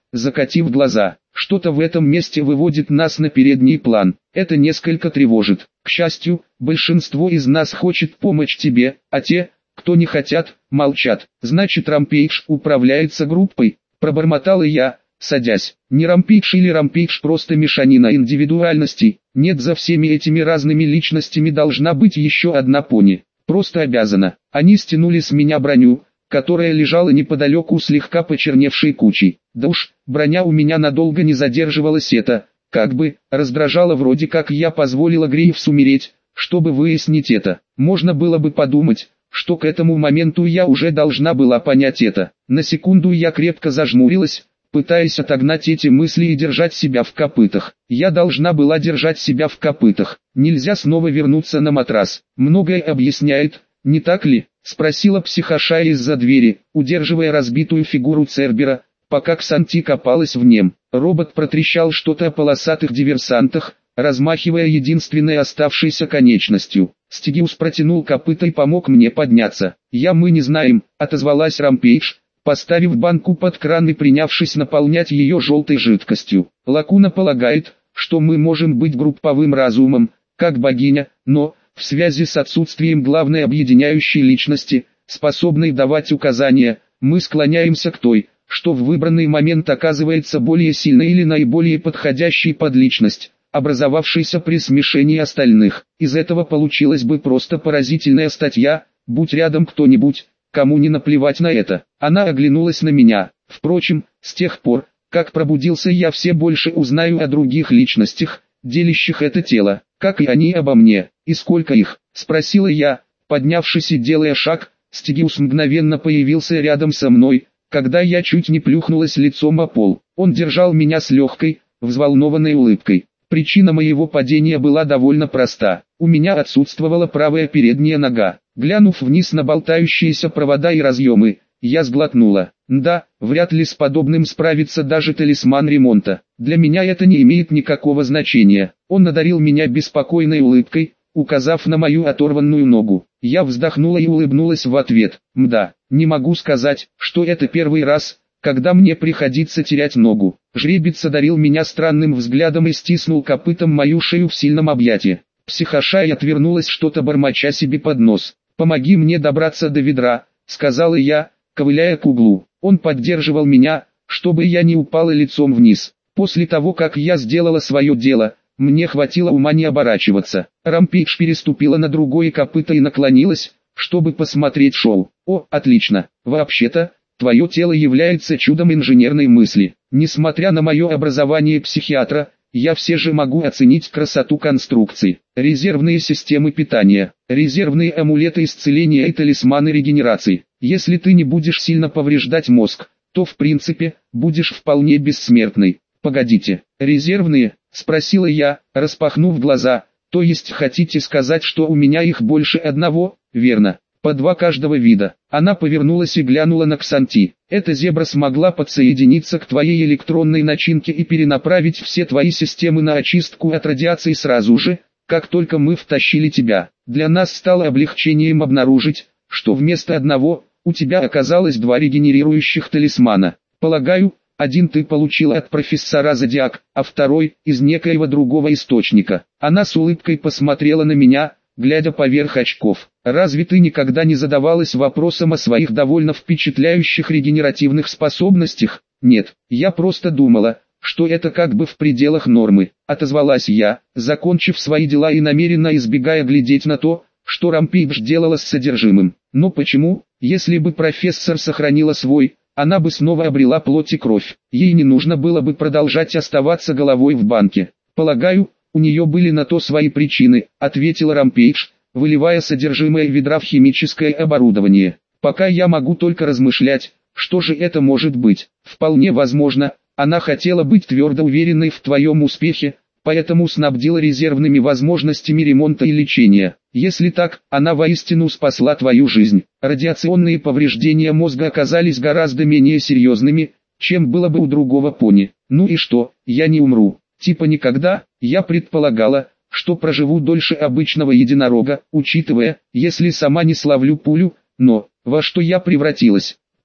закатив глаза. Что-то в этом месте выводит нас на передний план. Это несколько тревожит. К счастью, большинство из нас хочет помочь тебе, а те, кто не хотят, молчат. Значит, Рампейдж управляется группой, пробормотала я, садясь. Не Рампейдж или Рампейдж, просто мешанина индивидуальностей. Нет, за всеми этими разными личностями должна быть еще одна пони. Просто обязана. Они стянули с меня броню, которая лежала неподалеку слегка почерневшей кучей. Да уж, броня у меня надолго не задерживалась, это, как бы, раздражало. Вроде как я позволила Грейвс умереть, чтобы выяснить это. Можно было бы подумать, что к этому моменту я уже должна была понять это. На секунду я крепко зажмурилась, пытаясь отогнать эти мысли и держать себя в копытах. Я должна была держать себя в копытах. Нельзя снова вернуться на матрас. Многое объясняет, не так ли? Спросила психоша из-за двери, удерживая разбитую фигуру Цербера, пока Ксанти копалась в нем. Робот протрещал что-то о полосатых диверсантах, размахивая единственной оставшейся конечностью. Стигиус протянул копыто и помог мне подняться. «Я мы не знаем», — отозвалась Рампейдж, поставив банку под кран и принявшись наполнять ее желтой жидкостью. «Лакуна полагает, что мы можем быть групповым разумом, как богиня, но, в связи с отсутствием главной объединяющей личности, способной давать указания, мы склоняемся к той, что в выбранный момент оказывается более сильной или наиболее подходящей под личность, образовавшейся при смешении остальных. Из этого получилась бы просто поразительная статья, будь рядом кто-нибудь, кому не наплевать на это». Она оглянулась на меня. Впрочем, с тех пор, как пробудился, я все больше узнаю о других личностях, делящих это тело, как и они обо мне. «И сколько их?» — спросила я, поднявшись и делая шаг. Стигиус мгновенно появился рядом со мной, когда я чуть не плюхнулась лицом о пол. Он держал меня с легкой, взволнованной улыбкой. Причина моего падения была довольно проста. У меня отсутствовала правая передняя нога. Глянув вниз на болтающиеся провода и разъемы, я сглотнула. Да, вряд ли с подобным справится даже талисман ремонта. Для меня это не имеет никакого значения. Он одарил меня беспокойной улыбкой, указав на мою оторванную ногу. Я вздохнула и улыбнулась в ответ. Мда, не могу сказать, что это первый раз, когда мне приходится терять ногу. Жребец одарил меня странным взглядом и стиснул копытом мою шею в сильном объятии. Психошай отвернулась, что-то бормоча себе под нос. «Помоги мне добраться до ведра», — сказала я, ковыляя к углу. Он поддерживал меня, чтобы я не упала лицом вниз. После того, как я сделала свое дело, мне хватило ума не оборачиваться. Рампейдж переступила на другое копыто и наклонилась, чтобы посмотреть шоу. «О, отлично. Вообще-то, твое тело является чудом инженерной мысли. Несмотря на мое образование психиатра, я все же могу оценить красоту конструкций. Резервные системы питания, резервные амулеты исцеления и талисманы регенерации. Если ты не будешь сильно повреждать мозг, то в принципе, будешь вполне бессмертной». «Погодите, резервные?» — спросила я, распахнув глаза. «То есть хотите сказать, что у меня их больше одного?» «Верно. По два каждого вида». Она повернулась и глянула на Ксанти. «Эта зебра смогла подсоединиться к твоей электронной начинке и перенаправить все твои системы на очистку от радиации сразу же, как только мы втащили тебя. Для нас стало облегчением обнаружить, что вместо одного, у тебя оказалось два регенерирующих талисмана. Полагаю, один ты получила от профессора Зодиак, а второй – из некоего другого источника». Она с улыбкой посмотрела на меня, глядя поверх очков. «Разве ты никогда не задавалась вопросом о своих довольно впечатляющих регенеративных способностях?» «Нет, я просто думала, что это как бы в пределах нормы», — отозвалась я, закончив свои дела и намеренно избегая глядеть на то, что Рампейдж делала с содержимым. «Но почему, если бы профессор сохранила свой, она бы снова обрела плоть и кровь? Ей не нужно было бы продолжать оставаться головой в банке». «Полагаю, у нее были на то свои причины», — ответила Рампейдж, выливая содержимое ведра в химическое оборудование. «Пока я могу только размышлять, что же это может быть. Вполне возможно, она хотела быть твердо уверенной в твоем успехе, поэтому снабдила резервными возможностями ремонта и лечения. Если так, она воистину спасла твою жизнь. Радиационные повреждения мозга оказались гораздо менее серьезными, чем было бы у другого пони. Ну и что, я не умру? Типа никогда?» Я предполагала, что проживу дольше обычного единорога, учитывая, если сама не словлю пулю, но, во что я превратилась?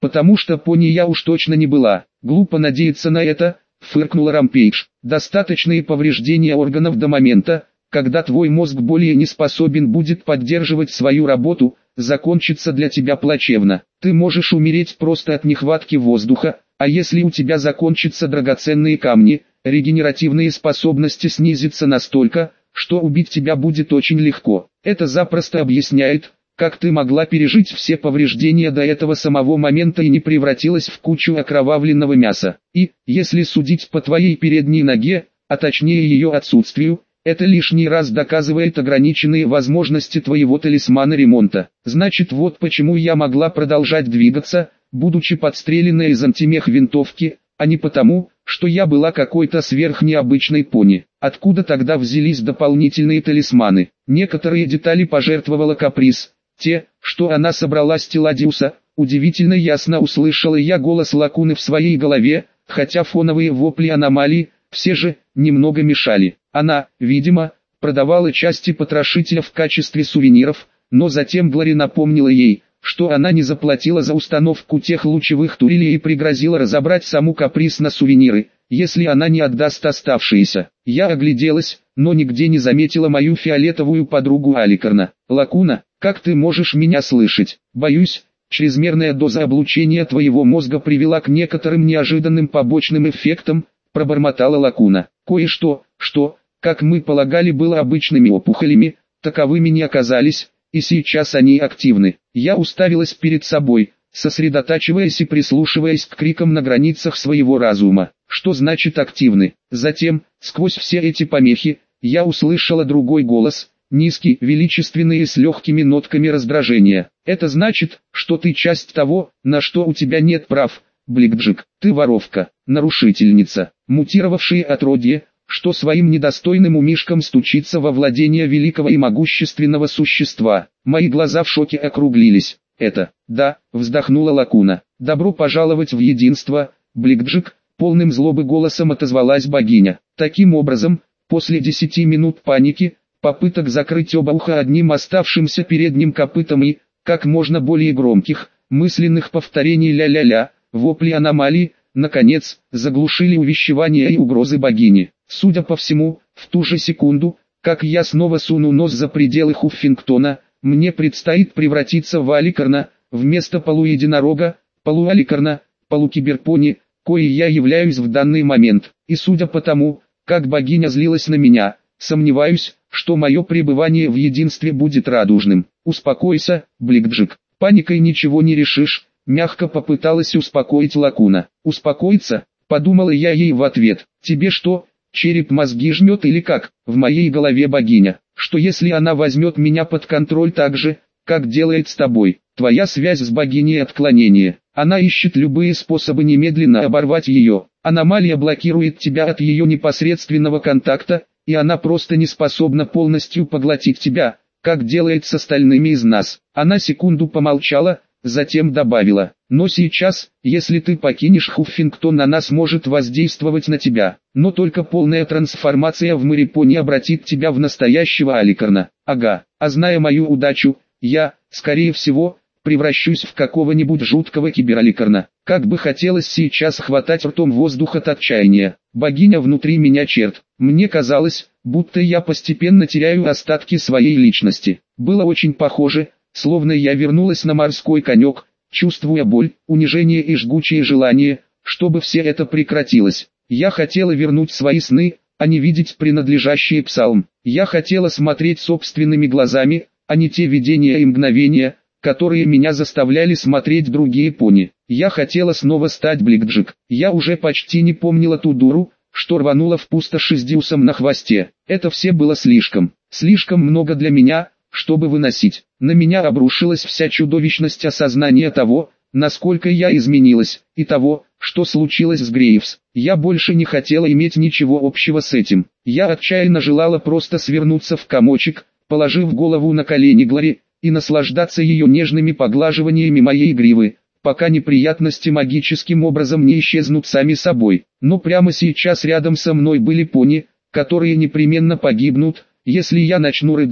Потому что пони я уж точно не была. Глупо надеяться на это, фыркнула Рампейдж. Достаточные повреждения органов до момента, когда твой мозг более не способен будет поддерживать свою работу, закончится для тебя плачевно. Ты можешь умереть просто от нехватки воздуха, а если у тебя закончатся драгоценные камни, регенеративные способности снизятся настолько, что убить тебя будет очень легко. Это запросто объясняет, как ты могла пережить все повреждения до этого самого момента и не превратилась в кучу окровавленного мяса. И, если судить по твоей передней ноге, а точнее ее отсутствию, это лишний раз доказывает ограниченные возможности твоего талисмана ремонта. Значит, вот почему я могла продолжать двигаться, будучи подстреленной из антимех винтовки, а не потому, что я была какой-то сверхнеобычной пони. Откуда тогда взялись дополнительные талисманы? Некоторые детали пожертвовала Каприз. Те, что она собрала с Тиладиуса, удивительно ясно услышала я голос Лакуны в своей голове, хотя фоновые вопли аномалии, все же, немного мешали. Она, видимо, продавала части потрошителя в качестве сувениров, но затем Глори напомнила ей, что она не заплатила за установку тех лучевых турелей и пригрозила разобрать саму Каприз на сувениры, если она не отдаст оставшиеся. Я огляделась, но нигде не заметила мою фиолетовую подругу Аликарна. «Лакуна, как ты можешь меня слышать? Боюсь, чрезмерная доза облучения твоего мозга привела к некоторым неожиданным побочным эффектам», пробормотала Лакуна. «Кое-что, что, как мы полагали, было обычными опухолями, таковыми не оказались, и сейчас они активны». Я уставилась перед собой, сосредотачиваясь и прислушиваясь к крикам на границах своего разума. Что значит активны? Затем, сквозь все эти помехи, я услышала другой голос, низкий, величественный и с легкими нотками раздражения. «Это значит, что ты часть того, на что у тебя нет прав, Бликджик. Ты воровка, нарушительница, мутировавшее отродье, что своим недостойным умишком стучится во владение великого и могущественного существа». Мои глаза в шоке округлились. «Это, да», вздохнула Лакуна. «Добро пожаловать в единство, Бликджик», полным злобы голосом отозвалась богиня. Таким образом, после десяти минут паники, попыток закрыть оба уха одним оставшимся передним копытом и, как можно более громких, мысленных повторений ля-ля-ля, вопли аномалии, наконец, заглушили увещевания и угрозы богини. Судя по всему, в ту же секунду, как я снова суну нос за пределы Хуффингтона, мне предстоит превратиться в Аликарна, вместо полуединорога, полуаликарна, полукиберпони, коей я являюсь в данный момент. И судя по тому, как богиня злилась на меня, сомневаюсь, что мое пребывание в единстве будет радужным. «Успокойся, Бликджик, паникой ничего не решишь», мягко попыталась успокоить Лакуна. «Успокоиться?» — подумала я ей в ответ. «Тебе что, череп мозги жмет или как?» В моей голове богиня. «Что если она возьмет меня под контроль так же, как делает с тобой? Твоя связь с богиней отклонение. Она ищет любые способы немедленно оборвать ее. Аномалия блокирует тебя от ее непосредственного контакта, и она просто не способна полностью поглотить тебя, как делает с остальными из нас». Она секунду помолчала, затем добавила: «Но сейчас, если ты покинешь Хуффингтон, она сможет воздействовать на тебя, но только полная трансформация в Марипоне обратит тебя в настоящего Аликарна. Ага, а зная мою удачу, я, скорее всего, превращусь в какого-нибудь жуткого кибераликарна». Как бы хотелось сейчас хватать ртом воздух от отчаяния. Богиня внутри меня черт. Мне казалось, будто я постепенно теряю остатки своей личности. Было очень похоже, словно я вернулась на морской конек, чувствуя боль, унижение и жгучее желание, чтобы все это прекратилось. Я хотела вернуть свои сны, а не видеть принадлежащие псалм. Я хотела смотреть собственными глазами, а не те видения и мгновения, которые меня заставляли смотреть другие пони. Я хотела снова стать Бликджик. Я уже почти не помнила ту дуру, что рванула в пустошь с Диусом на хвосте. Это все было слишком, слишком много для меня, чтобы выносить. На меня обрушилась вся чудовищность осознания того, насколько я изменилась, и того, что случилось с Грейвс. Я больше не хотела иметь ничего общего с этим. Я отчаянно желала просто свернуться в комочек, положив голову на колени Глори, и наслаждаться ее нежными поглаживаниями моей гривы, пока неприятности магическим образом не исчезнут сами собой. Но прямо сейчас рядом со мной были пони, которые непременно погибнут, если я начну рыдать,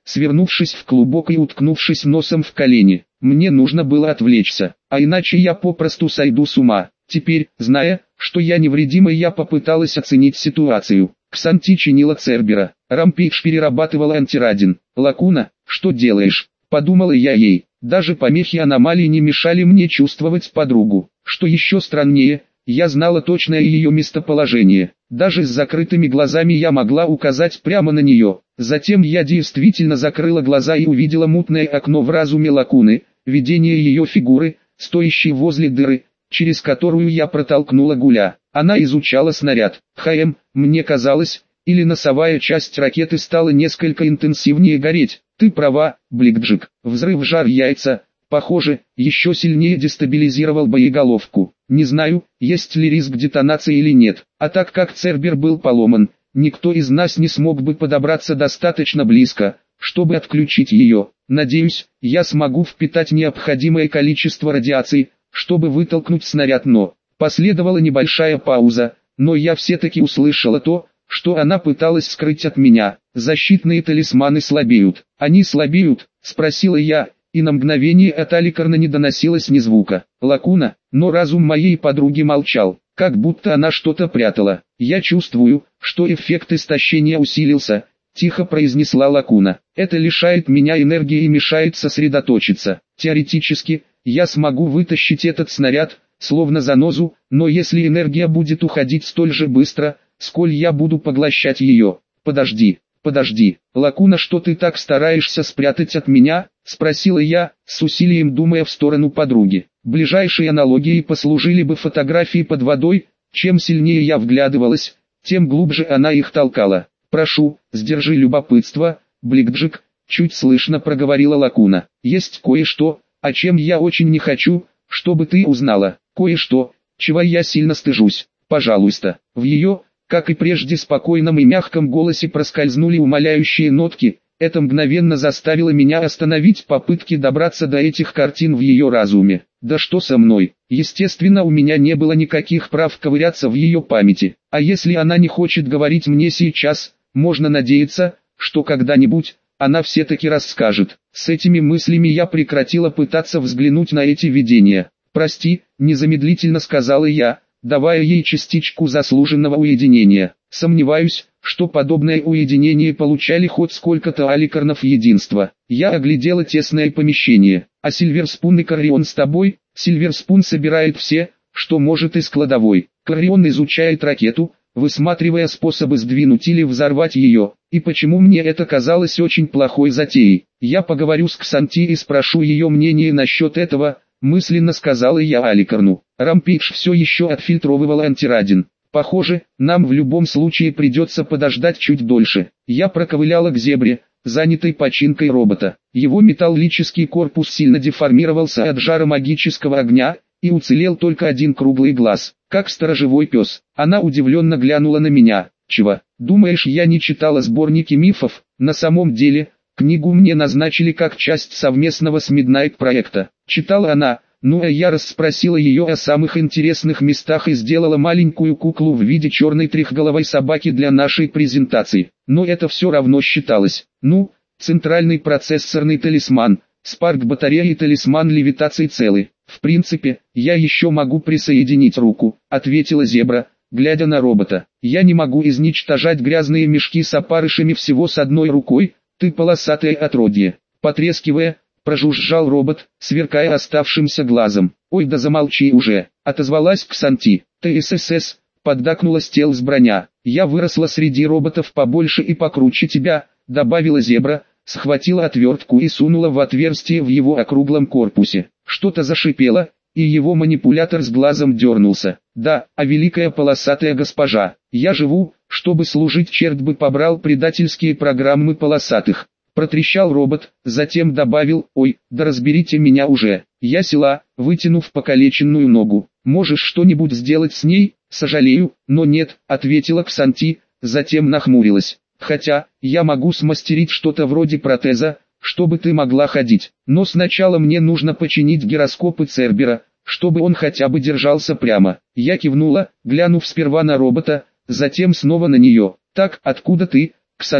свернувшись в клубок и уткнувшись носом в колени. Мне нужно было отвлечься, а иначе я попросту сойду с ума. Теперь, зная, что я невредима, я попыталась оценить ситуацию. Ксанти чинила Цербера, Рампейдж перерабатывала антирадин. «Лакуна, что делаешь?» – подумала я ей. Даже помехи аномалий не мешали мне чувствовать подругу. Что еще страннее, я знала точное ее местоположение. Даже с закрытыми глазами я могла указать прямо на нее. Затем я действительно закрыла глаза и увидела мутное окно в разуме Лакуны, видение ее фигуры, стоящей возле дыры, через которую я протолкнула Гуля. Она изучала снаряд. ХМ, мне казалось, или носовая часть ракеты стала несколько интенсивнее гореть. Ты права, Бликджик. Взрыв жар яйца, похоже, еще сильнее дестабилизировал боеголовку. Не знаю, есть ли риск детонации или нет. А так как Цербер был поломан, никто из нас не смог бы подобраться достаточно близко, чтобы отключить ее. Надеюсь, я смогу впитать необходимое количество радиации, чтобы вытолкнуть снаряд, но... Последовала небольшая пауза, но я все-таки услышала то, что она пыталась скрыть от меня. Защитные талисманы слабеют. Они слабеют, спросила я, и на мгновение от Аликарна не доносилось ни звука. Лакуна, но разум моей подруги молчал, как будто она что-то прятала. Я чувствую, что эффект истощения усилился, тихо произнесла Лакуна. Это лишает меня энергии и мешает сосредоточиться. Теоретически, я смогу вытащить этот снаряд, словно занозу, но если энергия будет уходить столь же быстро, сколь я буду поглощать ее. Подожди, подожди, Лакуна, что ты так стараешься спрятать от меня? Спросила я, с усилием думая в сторону подруги. Ближайшие аналогии послужили бы фотографии под водой. Чем сильнее я вглядывалась, тем глубже она их толкала. Прошу, сдержи любопытство, Бликджик, чуть слышно проговорила Лакуна. Есть кое-что, о чем я очень не хочу, чтобы ты узнала. Кое-что, чего я сильно стыжусь. Пожалуйста. В ее, как и прежде, спокойном и мягком голосе проскользнули умоляющие нотки. Это мгновенно заставило меня остановить попытки добраться до этих картин в ее разуме. Да что со мной? Естественно, у меня не было никаких прав ковыряться в ее памяти. А если она не хочет говорить мне сейчас, можно надеяться, что когда-нибудь она все-таки расскажет. С этими мыслями я прекратила пытаться взглянуть на эти видения. «Прости», — незамедлительно сказала я, давая ей частичку заслуженного уединения. Сомневаюсь, что подобное уединение получали хоть сколько-то аликарнов единства. Я оглядела тесное помещение. «А Сильверспун и Каррион с тобой?» Сильверспун собирает все, что может, из кладовой. Каррион изучает ракету, высматривая способы сдвинуть или взорвать ее. И почему мне это казалось очень плохой затеей? Я поговорю с Ксанти и спрошу ее мнение насчет этого, мысленно сказала я Аликарну. Рампейдж все еще отфильтровывал антирадин. Похоже, нам в любом случае придется подождать чуть дольше. Я проковыляла к зебре, занятой починкой робота. Его металлический корпус сильно деформировался от жара магического огня, и уцелел только один круглый глаз, как сторожевой пес. Она удивленно глянула на меня. «Чего? Думаешь, я не читала сборники мифов? На самом деле, книгу мне назначили как часть совместного с Midnight проекта». Читала она, ну а я расспросила ее о самых интересных местах и сделала маленькую куклу в виде черной трехголовой собаки для нашей презентации. Но это все равно считалось. Ну, центральный процессорный талисман, спарк-батарея и талисман левитации целы. «В принципе, я еще могу присоединить руку», — ответила зебра, глядя на робота. «Я не могу изничтожать грязные мешки с опарышами всего с одной рукой, ты полосатое отродье». Потрескивая, прожужжал робот, сверкая оставшимся глазом. «Ой, да замолчи уже», — отозвалась Ксанти. «ТССС», — поддакнула Стелс броня. «Я выросла среди роботов побольше и покруче тебя», — добавила зебра, схватила отвертку и сунула в отверстие в его округлом корпусе. Что-то зашипело, и его манипулятор с глазом дернулся. «Да, а великая полосатая госпожа, я живу, чтобы служить, черт бы побрал предательские программы полосатых». Протрещал робот, затем добавил: «Ой, да разберите меня уже». Я села, вытянув покалеченную ногу. «Можешь что-нибудь сделать с ней?» «Сожалею, но нет», — ответила Ксанти, затем нахмурилась. «Хотя, я могу смастерить что-то вроде протеза, чтобы ты могла ходить. Но сначала мне нужно починить гироскопы Цербера, чтобы он хотя бы держался прямо». Я кивнула, глянув сперва на робота, затем снова на нее. «Так, откуда ты, Ксанти?»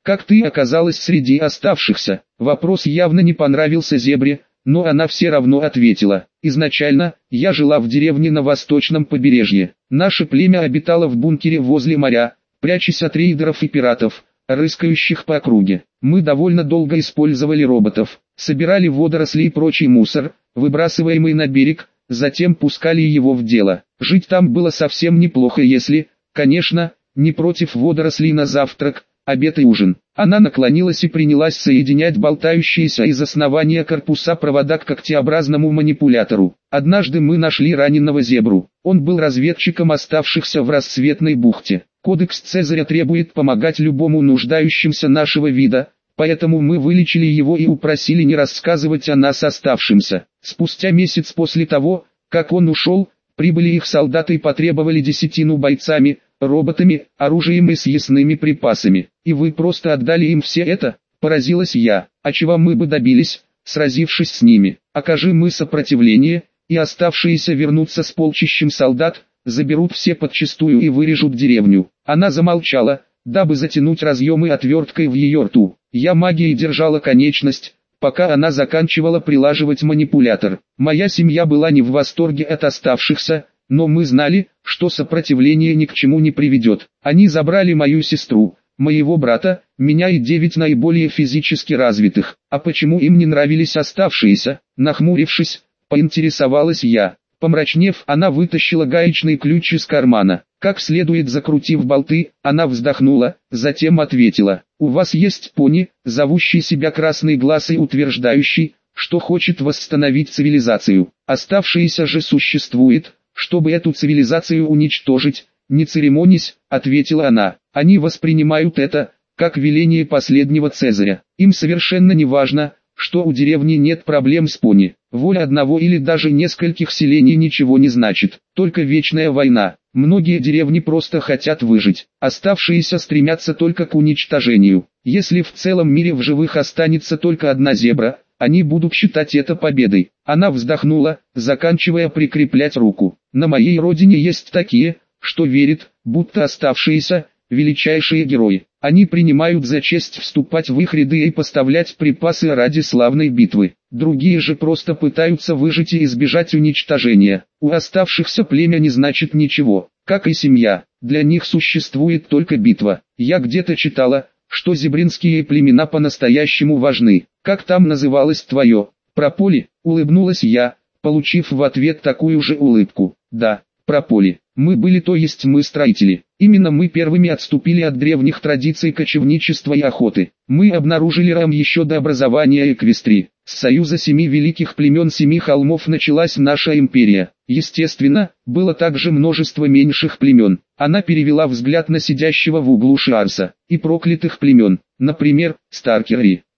Как ты оказалась среди оставшихся? Вопрос явно не понравился зебре, но она все равно ответила. Изначально, я жила в деревне на восточном побережье. Наше племя обитало в бункере возле моря, прячась от рейдеров и пиратов, рыскающих по округе. Мы довольно долго использовали роботов, собирали водоросли и прочий мусор, выбрасываемый на берег, затем пускали его в дело. Жить там было совсем неплохо, если, конечно, не против водорослей на завтрак, обед и ужин. Она наклонилась и принялась соединять болтающиеся из основания корпуса провода к когтеобразному манипулятору. Однажды мы нашли раненого зебру. Он был разведчиком оставшихся в Рассветной бухте. Кодекс Цезаря требует помогать любому нуждающимся нашего вида, поэтому мы вылечили его и упросили не рассказывать о нас оставшимся. Спустя месяц после того, как он ушел, прибыли их солдаты и потребовали десятину бойцами, роботами, оружием и съестными припасами. И вы просто отдали им все это? Поразилась я. А чего мы бы добились, сразившись с ними? Окажи мы сопротивление, и оставшиеся вернутся с полчищем солдат, заберут все подчистую и вырежут деревню. Она замолчала, дабы затянуть разъемы отверткой в ее рту. Я магией держала конечность, пока она заканчивала прилаживать манипулятор. Моя семья была не в восторге от оставшихся, но мы знали, что сопротивление ни к чему не приведет. Они забрали мою сестру, моего брата, меня и девять наиболее физически развитых. А почему им не нравились оставшиеся? Нахмурившись, поинтересовалась я. Помрачнев, она вытащила гаечный ключ из кармана. Как следует закрутив болты, она вздохнула, затем ответила: «У вас есть пони, зовущий себя Красный Глаз и утверждающий, что хочет восстановить цивилизацию. Оставшиеся же существует, чтобы эту цивилизацию уничтожить». «Не церемонись», — ответила она. «Они воспринимают это, как веление последнего Цезаря. Им совершенно не важно, что у деревни нет проблем с пони. Воля одного или даже нескольких селений ничего не значит, только вечная война. Многие деревни просто хотят выжить, оставшиеся стремятся только к уничтожению. Если в целом мире в живых останется только одна зебра, они будут считать это победой». Она вздохнула, заканчивая прикреплять руку. «На моей родине есть такие, что верят, будто оставшиеся – величайшие герои. Они принимают за честь вступать в их ряды и поставлять припасы ради славной битвы. Другие же просто пытаются выжить и избежать уничтожения. У оставшихся племя не значит ничего, как и семья. Для них существует только битва. Я где-то читала, что зебринские племена по-настоящему важны. Как там называлось твое? Прополи?» — улыбнулась я, получив в ответ такую же улыбку. «Да, прополи. Мы были, то есть мы строители. Именно мы первыми отступили от древних традиций кочевничества и охоты. Мы обнаружили Рам еще до образования Эквестрии. С союза семи великих племен семи холмов началась наша империя. Естественно, было также множество меньших племен». Она перевела взгляд на сидящего в углу Шиарса. «И проклятых племен, например, Старкерри.